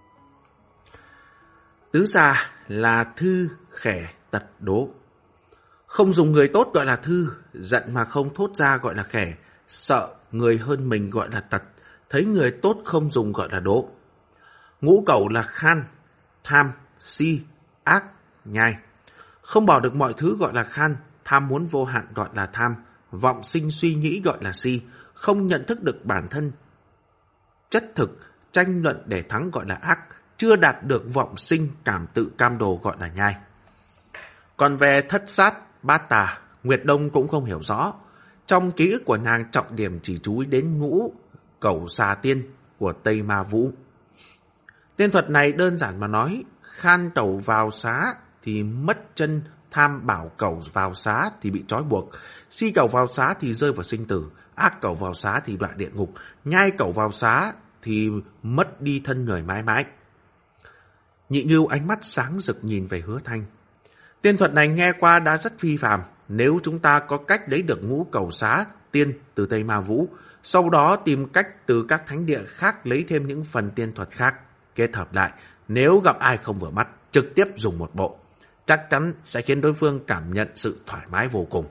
Tứ xà là thư, khẻ, tật, đố. Không dùng người tốt gọi là thư, giận mà không thốt ra gọi là khẻ, sợ người hơn mình gọi là tật, thấy người tốt không dùng gọi là đố. Ngũ cẩu là khan, tham, si, ác, nhai. Không bỏ được mọi thứ gọi là khan, tham muốn vô hạn gọi là tham, vọng sinh suy nghĩ gọi là si, không nhận thức được bản thân chất thực, tranh luận để thắng gọi là ác, chưa đạt được vọng sinh cảm tự cam đồ gọi là nhai. Còn về thất sát, bát tà, Nguyệt Đông cũng không hiểu rõ. Trong ký ức của nàng trọng điểm chỉ chú ý đến ngũ cẩu xà tiên của Tây Ma Vũ. Tiên thuật này đơn giản mà nói, khan cẩu vào xá thì mất chân, tham bảo cẩu vào xá thì bị trói buộc, si cẩu vào xá thì rơi vào sinh tử, ác cẩu vào xá thì đọa địa ngục, nhai cẩu vào xá thì mất đi thân người mãi mãi. Nhị Ngưu ánh mắt sáng rực nhìn về Hứa Thanh. Tiên thuật này nghe qua đã rất phi phàm, nếu chúng ta có cách lấy được ngũ cẩu xá tiên từ Tây Ma Vũ, sau đó tìm cách từ các thánh địa khác lấy thêm những phần tiên thuật khác, kết hợp lại, nếu gặp ai không vừa mắt, trực tiếp dùng một bộ, chắc chắn sẽ khiến đối phương cảm nhận sự thoải mái vô cùng.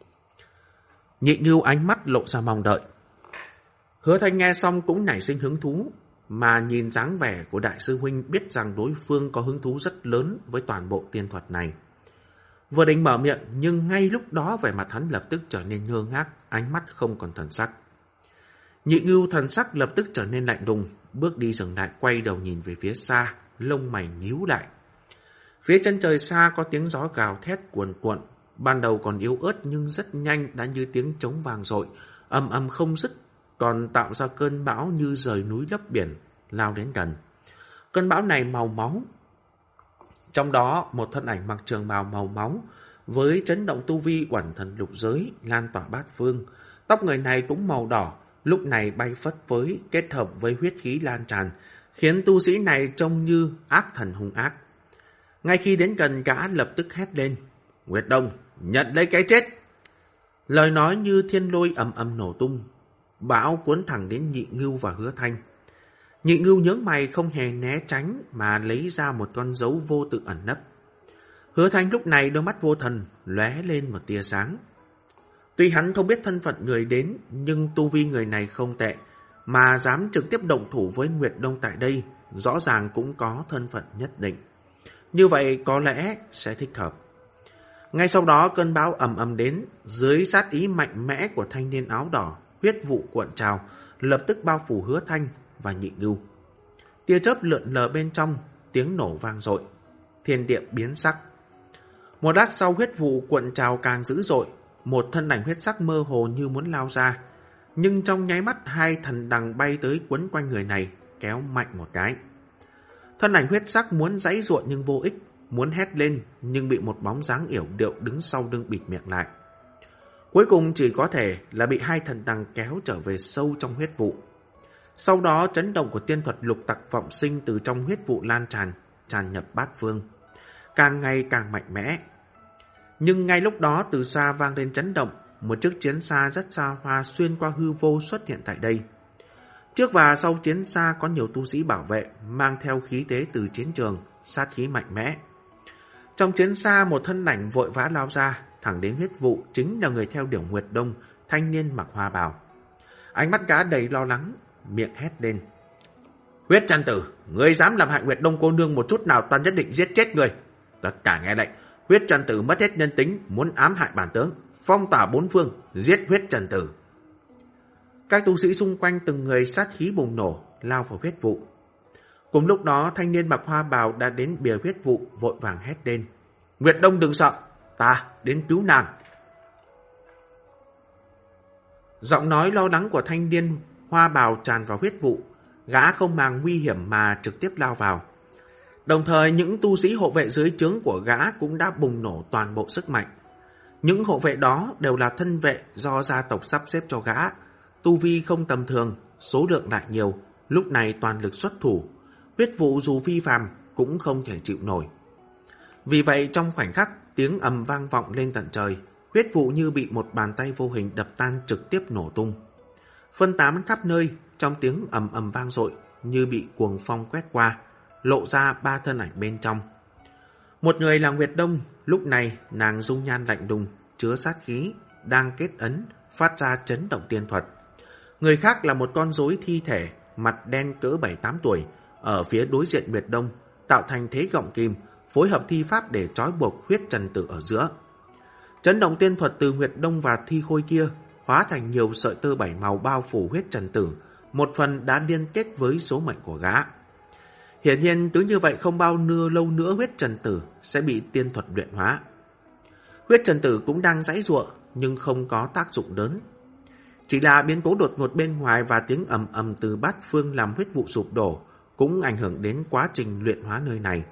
Nhị Ngưu ánh mắt lộ ra mong đợi. Hứa Thanh nghe xong cũng nảy sinh hứng thú, mà nhìn dáng vẻ của đại sư huynh biết rằng đối phương có hứng thú rất lớn với toàn bộ tiên thuật này. Vừa định mở miệng, nhưng ngay lúc đó vẻ mặt hắn lập tức trở nên ngơ ngác, ánh mắt không còn thần sắc. Nhị Ngưu thần sắc lập tức trở nên lạnh lùng, bước đi dừng lại, quay đầu nhìn về phía xa, lông mày nhíu lại. Phía chân trời xa có tiếng gió gào thét cuồn cuộn, ban đầu còn yếu ớt nhưng rất nhanh đã như tiếng trống vang dội, ầm ầm không dứt, còn tạo ra cơn bão như rời núi lấp biển, lao đến gần. Cơn bão này màu máu. Trong đó, một thân ảnh mặc trường bào màu máu, với chấn động tu vi uẩn thần lục giới, lan tỏa bát phương. Tóc người này cũng màu đỏ, lúc này bay phất phới, kết hợp với huyết khí lan tràn, khiến tu sĩ này trông như ác thần hung ác. Ngay khi đến gần, gã lập tức hét lên: Nguyệt Đông, nhận lấy cái chết! Lời nói như thiên lôi ầm ầm nổ tung, bão cuốn thẳng đến Nhị Ngưu và Hứa Thanh. Nhị Ngưu nhướng mày không hề né tránh mà lấy ra một con dấu vô tự ẩn nấp. Hứa Thanh lúc này đôi mắt vô thần lóe lên một tia sáng. Tuy hắn không biết thân phận người đến, nhưng tu vi người này không tệ, mà dám trực tiếp động thủ với Nguyệt Đông tại đây, rõ ràng cũng có thân phận nhất định. Như vậy có lẽ sẽ thích hợp. Ngay sau đó cơn bão ầm ầm đến, dưới sát ý mạnh mẽ của thanh niên áo đỏ, huyết vụ cuộn trào, lập tức bao phủ Hứa Thanh và Nhị Ngưu. Tia chớp lượn lờ bên trong, tiếng nổ vang dội, thiên địa biến sắc. Một lát sau huyết vụ cuộn trào càng dữ dội, một thân ảnh huyết sắc mơ hồ như muốn lao ra, nhưng trong nháy mắt hai thần đằng bay tới quấn quanh người này, kéo mạnh một cái. Thân ảnh huyết sắc muốn giãy giụa nhưng vô ích, muốn hét lên nhưng bị một bóng dáng yểu điệu đứng sau lưng bịt miệng lại. Cuối cùng chỉ có thể là bị hai thần đằng kéo trở về sâu trong huyết vụ. Sau đó chấn động của tiên thuật lục tặc vọng sinh từ trong huyết vụ lan tràn, tràn nhập bát phương, càng ngày càng mạnh mẽ. Nhưng ngay lúc đó từ xa vang lên chấn động, một chiếc chiến xa rất xa hoa xuyên qua hư vô xuất hiện tại đây. Trước và sau chiến xa có nhiều tu sĩ bảo vệ, mang theo khí thế từ chiến trường, sát khí mạnh mẽ. Trong chiến xa một thân ảnh vội vã lao ra, thẳng đến huyết vụ, chính là người theo điểu Nguyệt Đông, thanh niên mặc hoa bào. Ánh mắt gã đầy lo lắng, miệng hét lên: Huyết Trăn Tử, ngươi dám làm hại Nguyệt Đông cô nương một chút nào, ta nhất định giết chết ngươi. Tất cả nghe lệnh. Huyết Trăn Tử mất hết nhân tính, muốn ám hại bản tướng, phong tỏa bốn phương, giết Huyết Trăn Tử. Các tu sĩ xung quanh từng người sát khí bùng nổ, lao vào huyết vụ. Cùng lúc đó, thanh niên mặc hoa bào đã đến bìa huyết vụ, vội vàng hét lên: Nguyệt Đông đừng sợ, ta đến cứu nàng. Giọng nói lo lắng của thanh niên hoa bào tràn vào huyết vụ. Gã không màng nguy hiểm mà trực tiếp lao vào. Đồng thời những tu sĩ hộ vệ dưới trướng của gã cũng đã bùng nổ toàn bộ sức mạnh. Những hộ vệ đó đều là thân vệ do gia tộc sắp xếp cho gã. Tu vi không tầm thường, số lượng lại nhiều, lúc này toàn lực xuất thủ. Huyết vụ dù phi phàm cũng không thể chịu nổi. Vì vậy trong khoảnh khắc tiếng ầm vang vọng lên tận trời, huyết vụ như bị một bàn tay vô hình đập tan trực tiếp nổ tung. Phân tán khắp nơi, trong tiếng ầm ầm vang dội như bị cuồng phong quét qua, lộ ra ba thân ảnh bên trong. Một người là Nguyệt Đông, lúc này nàng dung nhan lạnh lùng, chứa sát khí, đang kết ấn, phát ra chấn động tiên thuật. Người khác là một con rối thi thể, mặt đen cỡ bảy tám tuổi, ở phía đối diện Nguyệt Đông, tạo thành thế gọng kìm, phối hợp thi pháp để trói buộc huyết trần tử ở giữa. Chấn động tiên thuật từ Nguyệt Đông và thi khôi kia hóa thành nhiều sợi tơ bảy màu bao phủ huyết trần tử, một phần đã liên kết với số mệnh của gã. Hiển nhiên cứ như vậy không bao nưa lâu nữa huyết trần tử sẽ bị tiên thuật luyện hóa. Huyết trần tử cũng đang giãy giụa nhưng không có tác dụng lớn. Chỉ là biến cố đột ngột bên ngoài và tiếng ầm ầm từ bát phương làm huyết vụ sụp đổ cũng ảnh hưởng đến quá trình luyện hóa nơi này.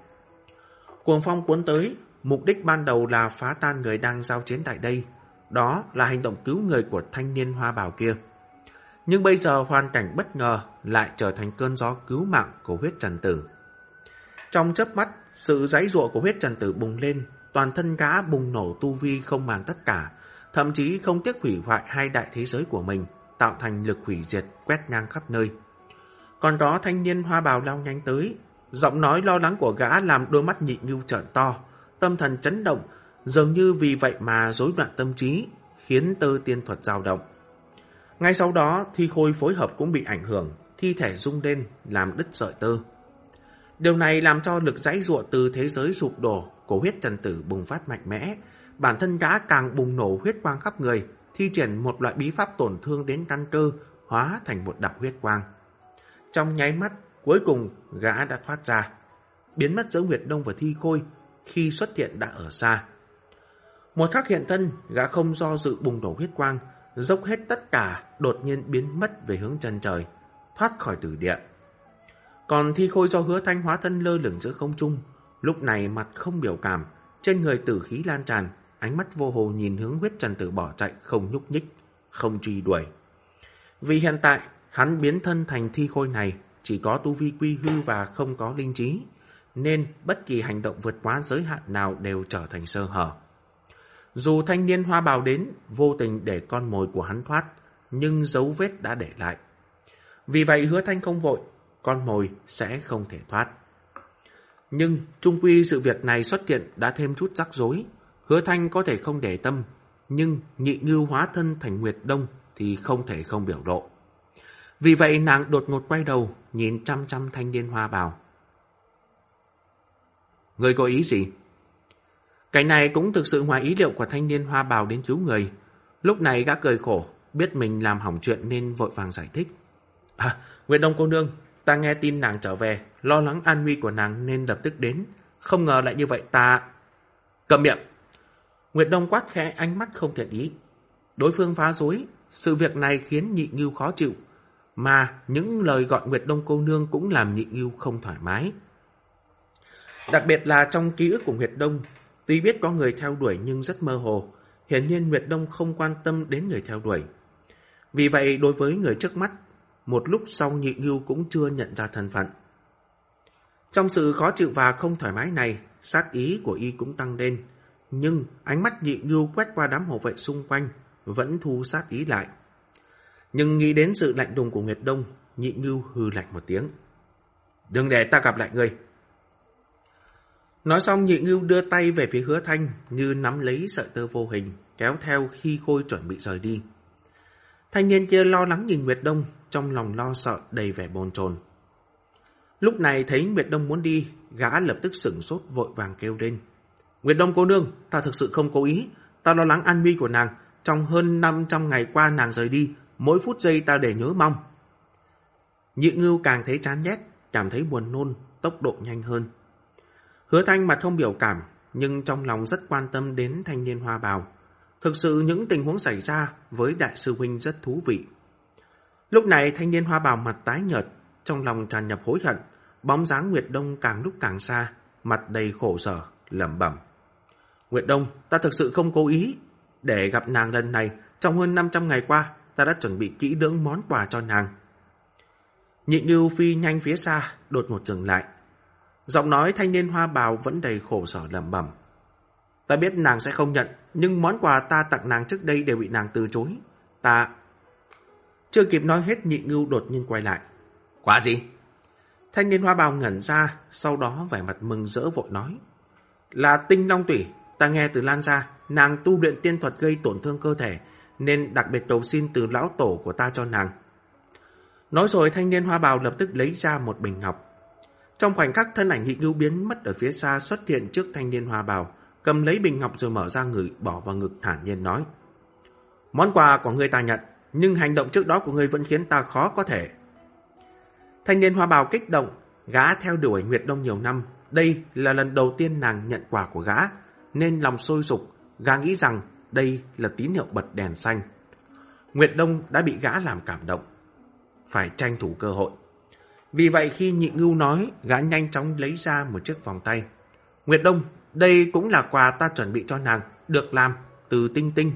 Cuồng phong cuốn tới, mục đích ban đầu là phá tan người đang giao chiến tại đây. Đó là hành động cứu người của thanh niên hoa bào kia. Nhưng bây giờ hoàn cảnh bất ngờ lại trở thành cơn gió cứu mạng của huyết trần tử. Trong chớp mắt, sự giãy giụa của huyết trần tử bùng lên, toàn thân gã bùng nổ tu vi không màng tất cả, thậm chí không tiếc hủy hoại hai đại thế giới của mình, tạo thành lực hủy diệt quét ngang khắp nơi. Còn đó thanh niên hoa bào lao nhanh tới, giọng nói lo lắng của gã làm đôi mắt Nhị Ngưu trợn to, tâm thần chấn động, dường như vì vậy mà rối loạn tâm trí, khiến tơ tiên thuật dao động. Ngay sau đó, thi khôi phối hợp cũng bị ảnh hưởng, thi thể rung lên, làm đứt sợi tơ. Điều này làm cho lực giãy giụa từ thế giới sụp đổ của huyết trần tử bùng phát mạnh mẽ, bản thân gã càng bùng nổ huyết quang khắp người, thi triển một loại bí pháp tổn thương đến căn cơ, hóa thành một đạo huyết quang. Trong nháy mắt, cuối cùng gã đã thoát ra, biến mất giữa Nguyệt Đông và thi khôi, khi xuất hiện đã ở xa. Một khắc hiện thân, gã không do dự bùng nổ huyết quang, dốc hết tất cả, đột nhiên biến mất về hướng chân trời, thoát khỏi tử địa. Còn thi khôi do Hứa Thanh hóa thân lơ lửng giữa không trung, lúc này mặt không biểu cảm, trên người tử khí lan tràn, ánh mắt vô hồ nhìn hướng huyết trần tử bỏ chạy, không nhúc nhích, không truy đuổi. Vì hiện tại, hắn biến thân thành thi khôi này, chỉ có tu vi quy hư và không có linh trí, nên bất kỳ hành động vượt quá giới hạn nào đều trở thành sơ hở. Dù thanh niên hoa bào đến, vô tình để con mồi của hắn thoát, nhưng dấu vết đã để lại. Vì vậy Hứa Thanh không vội, con mồi sẽ không thể thoát. Nhưng chung quy sự việc này xuất hiện đã thêm chút rắc rối. Hứa Thanh có thể không để tâm, nhưng Nhị Ngưu hóa thân thành Nguyệt Đông thì không thể không biểu lộ. Vì vậy nàng đột ngột quay đầu, nhìn chăm chăm thanh niên hoa bào. Người có ý gì? Cái này cũng thực sự ngoài ý liệu của thanh niên hoa bào đến cứu người. Lúc này gã cười khổ, biết mình làm hỏng chuyện nên vội vàng giải thích. À, Nguyệt Đông cô nương, ta nghe tin nàng trở về, lo lắng an nguy của nàng nên lập tức đến. Không ngờ lại như vậy ta... Cầm miệng! Nguyệt Đông quát khẽ, ánh mắt không thiện ý. Đối phương phá rối, sự việc này khiến Nhị Ngưu khó chịu, mà những lời gọi Nguyệt Đông cô nương cũng làm Nhị Ngưu không thoải mái. Đặc biệt là trong ký ức của Nguyệt Đông, tuy biết có người theo đuổi nhưng rất mơ hồ, hiển nhiên Nguyệt Đông không quan tâm đến người theo đuổi. Vì vậy đối với người trước mắt, một lúc sau Nhị Ngưu cũng chưa nhận ra thân phận. Trong sự khó chịu và không thoải mái này, sát ý của y cũng tăng lên, nhưng ánh mắt Nhị Ngưu quét qua đám hộ vệ xung quanh, vẫn thu sát ý lại. Nhưng nghĩ đến sự lạnh lùng của Nguyệt Đông, Nhị Ngưu hừ lạnh một tiếng. Đừng để ta gặp lại ngươi. Nói xong Nhị Ngưu đưa tay về phía Hứa Thanh như nắm lấy sợi tơ vô hình, kéo theo khi khôi chuẩn bị rời đi. Thanh niên kia lo lắng nhìn Nguyệt Đông, trong lòng lo sợ đầy vẻ bồn chồn. Lúc này thấy Nguyệt Đông muốn đi, gã lập tức sửng sốt vội vàng kêu lên. Nguyệt Đông cô nương, ta thực sự không cố ý, ta lo lắng an nguy của nàng. Trong hơn năm trăm ngày qua nàng rời đi, mỗi phút giây ta để nhớ mong. Nhị Ngưu càng thấy chán ghét, cảm thấy buồn nôn, tốc độ nhanh hơn. Hứa Thanh mặt không biểu cảm, nhưng trong lòng rất quan tâm đến thanh niên hoa bào. Thực sự những tình huống xảy ra với đại sư huynh rất thú vị. Lúc này thanh niên hoa bào mặt tái nhợt, trong lòng tràn ngập hối hận, bóng dáng Nguyệt Đông càng lúc càng xa, mặt đầy khổ sở, lẩm bẩm. Nguyệt Đông, ta thực sự không cố ý. Để gặp nàng lần này, trong hơn năm trăm ngày qua, ta đã chuẩn bị kỹ lưỡng món quà cho nàng. Nhị Ngưu phi nhanh phía xa, đột ngột dừng lại. Giọng nói thanh niên hoa bào vẫn đầy khổ sở lẩm bẩm. Ta biết nàng sẽ không nhận, nhưng món quà ta tặng nàng trước đây đều bị nàng từ chối. Ta... Chưa kịp nói hết, Nhị Ngưu đột nhiên quay lại. Quà gì? Thanh niên hoa bào ngẩn ra, sau đó vẻ mặt mừng rỡ vội nói. Là tinh long tủy, ta nghe từ Lan gia, nàng tu luyện tiên thuật gây tổn thương cơ thể, nên đặc biệt cầu xin từ lão tổ của ta cho nàng. Nói rồi thanh niên hoa bào lập tức lấy ra một bình ngọc. Trong khoảnh khắc thân ảnh Nhị Ngưu biến mất ở phía xa xuất hiện trước thanh niên hoa bào, cầm lấy bình ngọc rồi mở ra người bỏ vào ngực thản nhiên nói. Món quà của ngươi ta nhận, nhưng hành động trước đó của ngươi vẫn khiến ta khó có thể. Thanh niên hoa bào kích động, gã theo đuổi Nguyệt Đông nhiều năm, đây là lần đầu tiên nàng nhận quà của gã, nên lòng sôi sục, gã nghĩ rằng đây là tín hiệu bật đèn xanh. Nguyệt Đông đã bị gã làm cảm động, phải tranh thủ cơ hội. Vì vậy khi Nhị Ngưu nói, gã nhanh chóng lấy ra một chiếc vòng tay. Nguyệt Đông, đây cũng là quà ta chuẩn bị cho nàng, được làm từ tinh tinh.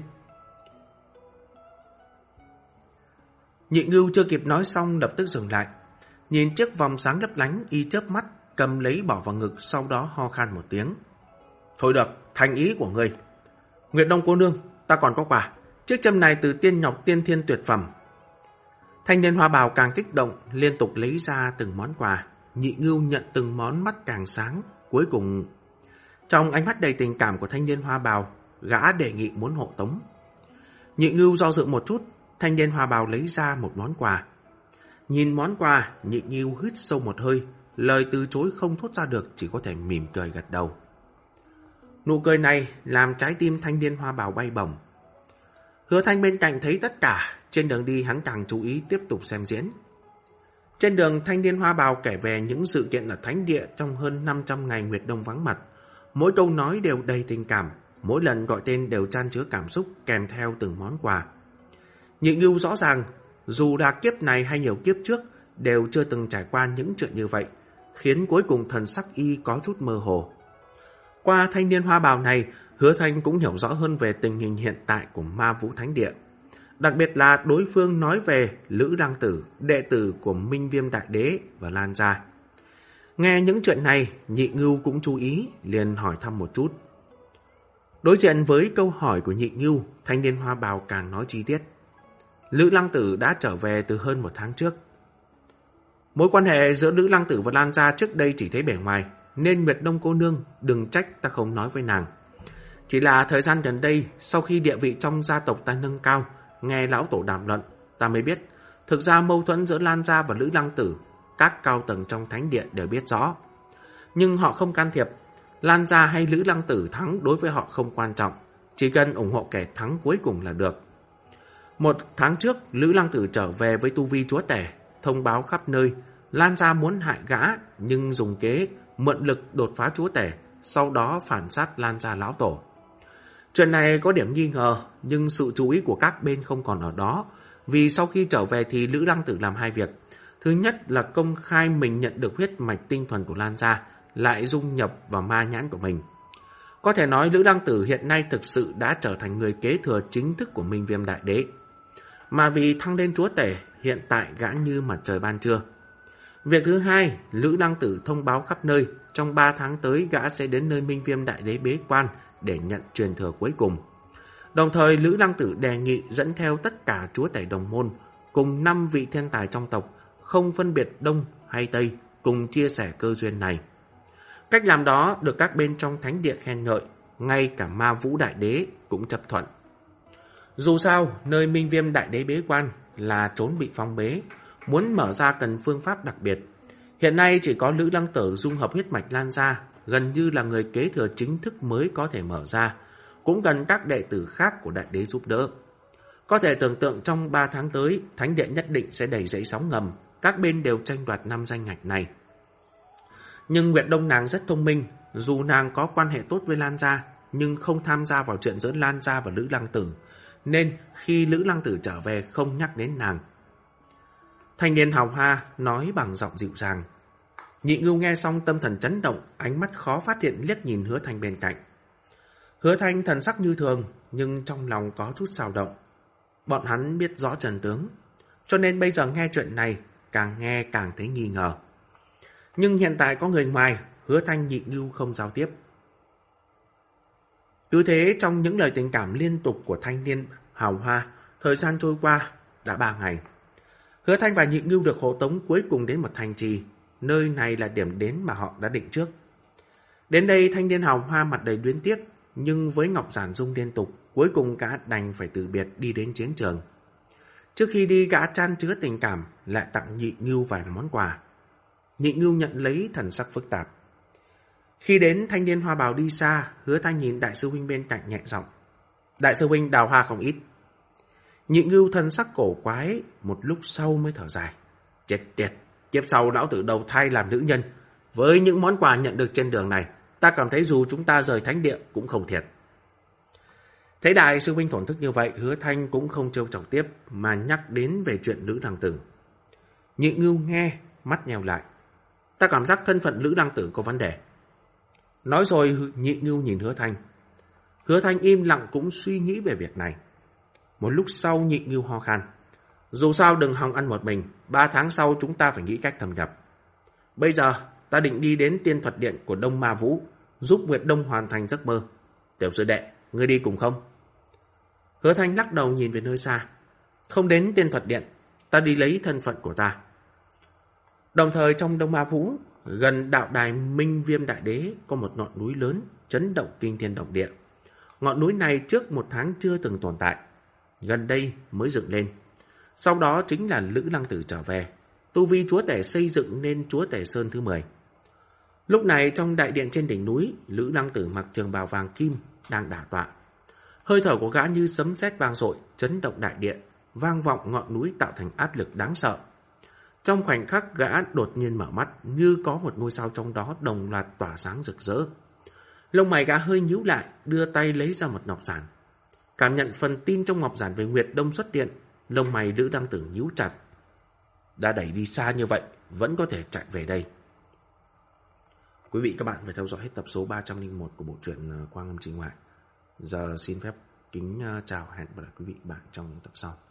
Nhị Ngưu chưa kịp nói xong lập tức dừng lại. Nhìn chiếc vòng sáng lấp lánh, y chớp mắt, cầm lấy bỏ vào ngực, sau đó ho khan một tiếng. Thôi được, thành ý của ngươi. Nguyệt Đông cô nương, ta còn có quà. Chiếc châm này từ tiên ngọc tiên thiên tuyệt phẩm. Thanh niên hoa bào càng kích động, liên tục lấy ra từng món quà. Nhị Ngưu nhận từng món, mắt càng sáng. Cuối cùng, trong ánh mắt đầy tình cảm của thanh niên hoa bào, gã đề nghị muốn hộ tống. Nhị Ngưu do dự một chút, thanh niên hoa bào lấy ra một món quà. Nhìn món quà, Nhị Ngưu hít sâu một hơi, lời từ chối không thốt ra được, chỉ có thể mỉm cười gật đầu. Nụ cười này làm trái tim thanh niên hoa bào bay bổng. Hứa Thanh bên cạnh thấy tất cả, trên đường đi hắn càng chú ý tiếp tục xem diễn. Trên đường thanh niên hoa bào kể về những sự kiện ở thánh địa trong hơn năm trăm ngày Nguyệt Đông vắng mặt. Mỗi câu nói đều đầy tình cảm, mỗi lần gọi tên đều chan chứa cảm xúc kèm theo từng món quà. Nhị Ngưu rõ ràng, dù là kiếp này hay nhiều kiếp trước, đều chưa từng trải qua những chuyện như vậy, khiến cuối cùng thần sắc y có chút mơ hồ. Qua thanh niên hoa bào này, Hứa Thanh cũng hiểu rõ hơn về tình hình hiện tại của Ma Vũ Thánh Địa. Đặc biệt là đối phương nói về Lữ Lăng Tử, đệ tử của Minh Viêm Đại Đế và Lan gia. Nghe những chuyện này, Nhị Ngưu cũng chú ý, liền hỏi thăm một chút. Đối diện với câu hỏi của Nhị Ngưu, thanh niên hoa bào càng nói chi tiết. Lữ Lăng Tử đã trở về từ hơn một tháng trước. Mối quan hệ giữa Lữ Lăng Tử và Lan gia trước đây chỉ thấy bề ngoài, nên Nguyệt Đông cô nương đừng trách ta không nói với nàng. Chỉ là thời gian gần đây, sau khi địa vị trong gia tộc ta nâng cao, nghe lão tổ đàm luận, ta mới biết, thực ra mâu thuẫn giữa Lan gia và Lữ Lăng Tử, các cao tầng trong thánh địa đều biết rõ. Nhưng họ không can thiệp, Lan gia hay Lữ Lăng Tử thắng đối với họ không quan trọng, chỉ cần ủng hộ kẻ thắng cuối cùng là được. Một tháng trước, Lữ Lăng Tử trở về với tu vi chúa tể, thông báo khắp nơi, Lan gia muốn hại gã, nhưng dùng kế mượn lực đột phá chúa tể, sau đó phản sát Lan gia lão tổ. Chuyện này có điểm nghi ngờ, nhưng sự chú ý của các bên không còn ở đó, vì sau khi trở về thì Lữ Lăng Tử làm hai việc. Thứ nhất là công khai mình nhận được huyết mạch tinh thuần của Lan gia, lại dung nhập vào ma nhãn của mình. Có thể nói Lữ Lăng Tử hiện nay thực sự đã trở thành người kế thừa chính thức của Minh Viêm Đại Đế. Mà vì thăng lên chúa tể, hiện tại gã như mặt trời ban trưa. Việc thứ hai, Lữ Lăng Tử thông báo khắp nơi, trong ba tháng tới gã sẽ đến nơi Minh Viêm Đại Đế bế quan để nhận truyền thừa cuối cùng. Đồng thời Lữ Lăng Tử đề nghị dẫn theo tất cả chúa tể đồng môn, cùng năm vị thiên tài trong tộc, không phân biệt Đông hay Tây, cùng chia sẻ cơ duyên này. Cách làm đó được các bên trong thánh địa khen ngợi, ngay cả Ma Vũ Đại Đế cũng chấp thuận. Dù sao, nơi Minh Viêm Đại Đế bế quan là trốn bị phong bế, muốn mở ra cần phương pháp đặc biệt. Hiện nay chỉ có Lữ Lăng Tử dung hợp huyết mạch Lan gia, gần như là người kế thừa chính thức mới có thể mở ra, cũng cần các đệ tử khác của Đại Đế giúp đỡ. Có thể tưởng tượng trong ba tháng tới, thánh địa nhất định sẽ đầy dẫy sóng ngầm, các bên đều tranh đoạt năm danh ngạch này. Nhưng Nguyệt Đông nàng rất thông minh, dù nàng có quan hệ tốt với Lan gia, nhưng không tham gia vào chuyện giữa Lan Gia và Lữ Lăng Tử, nên khi Lữ Lăng Tử trở về không nhắc đến nàng. Thanh niên hào hoa nói bằng giọng dịu dàng. Nhị Ngưu nghe xong tâm thần chấn động, ánh mắt khó phát hiện liếc nhìn Hứa Thanh bên cạnh. Hứa Thanh thần sắc như thường, nhưng trong lòng có chút xao động. Bọn hắn biết rõ trần tướng, cho nên bây giờ nghe chuyện này càng nghe càng thấy nghi ngờ. Nhưng hiện tại có người ngoài, Hứa Thanh Nhị Ngưu không giao tiếp. Cứ thế trong những lời tình cảm liên tục của thanh niên hào hoa, thời gian trôi qua đã ba ngày. Hứa Thanh và Nhị Ngưu được hộ tống cuối cùng đến một thành trì, nơi này là điểm đến mà họ đã định trước. Đến đây thanh niên hào hoa mặt đầy luyến tiếc, nhưng với Ngọc Giản Dung liên tục, cuối cùng gã đành phải từ biệt đi đến chiến trường. Trước khi đi, gã chan chứa tình cảm lại tặng Nhị Ngưu vài món quà. Nhị Ngưu nhận lấy thần sắc phức tạp. Khi đến thanh niên hoa bào đi xa, Hứa Thanh nhìn đại sư huynh bên cạnh nhẹ giọng. Đại sư huynh đào hoa không ít. Nhị Ngưu thần sắc cổ quái, một lúc sau mới thở dài. Chết tiệt, kiếp sau lão tử đầu thai làm nữ nhân. Với những món quà nhận được trên đường này, ta cảm thấy dù chúng ta rời thánh địa cũng không thiệt. Thấy đại sư huynh thổn thức như vậy, Hứa Thanh cũng không trêu chọc tiếp, mà nhắc đến về chuyện Lữ Lăng Tử. Nhị Ngưu nghe, mắt nheo lại. Ta cảm giác thân phận Lữ Lăng Tử có vấn đề. Nói rồi Nhị Ngưu nhìn Hứa Thanh. Hứa Thanh im lặng cũng suy nghĩ về việc này. Một lúc sau Nhị Ngưu ho khan. Dù sao đừng hòng ăn một mình, ba tháng sau chúng ta phải nghĩ cách thâm nhập. Bây giờ ta định đi đến tiên thuật điện của Đông Ma Vũ, giúp Nguyệt Đông hoàn thành giấc mơ. Tiểu sư đệ, ngươi đi cùng không? Hứa Thanh lắc đầu nhìn về nơi xa. Không đến tiên thuật điện, ta đi lấy thân phận của ta. Đồng thời trong Đông Ma Vũ, gần đạo đài Minh Viêm Đại Đế có một ngọn núi lớn, chấn động kinh thiên động địa. Ngọn núi này trước một tháng chưa từng tồn tại, gần đây mới dựng lên. Sau đó chính là Lữ Lăng Tử trở về, tu vi chúa tể xây dựng nên chúa tể Sơn thứ mười. Lúc này trong đại điện trên đỉnh núi, Lữ Lăng Tử mặc trường bào vàng kim đang đả tọa. Hơi thở của gã như sấm sét vang dội, chấn động đại điện, vang vọng ngọn núi tạo thành áp lực đáng sợ. Trong khoảnh khắc gã đột nhiên mở mắt, như có một ngôi sao trong đó đồng loạt tỏa sáng rực rỡ. Lông mày gã hơi nhíu lại, đưa tay lấy ra một ngọc giản. Cảm nhận phần tin trong ngọc giản về Nguyệt Đông xuất điện, lông mày Lữ Lăng Tử nhíu chặt. Đã đẩy đi xa như vậy, vẫn có thể chạy về đây. Quý vị các bạn phải theo dõi hết tập số ba trăm lẻ một của bộ truyện Quang Âm Chính Ngoại. Giờ xin phép kính chào, hẹn gặp lại quý vị bạn trong những tập sau.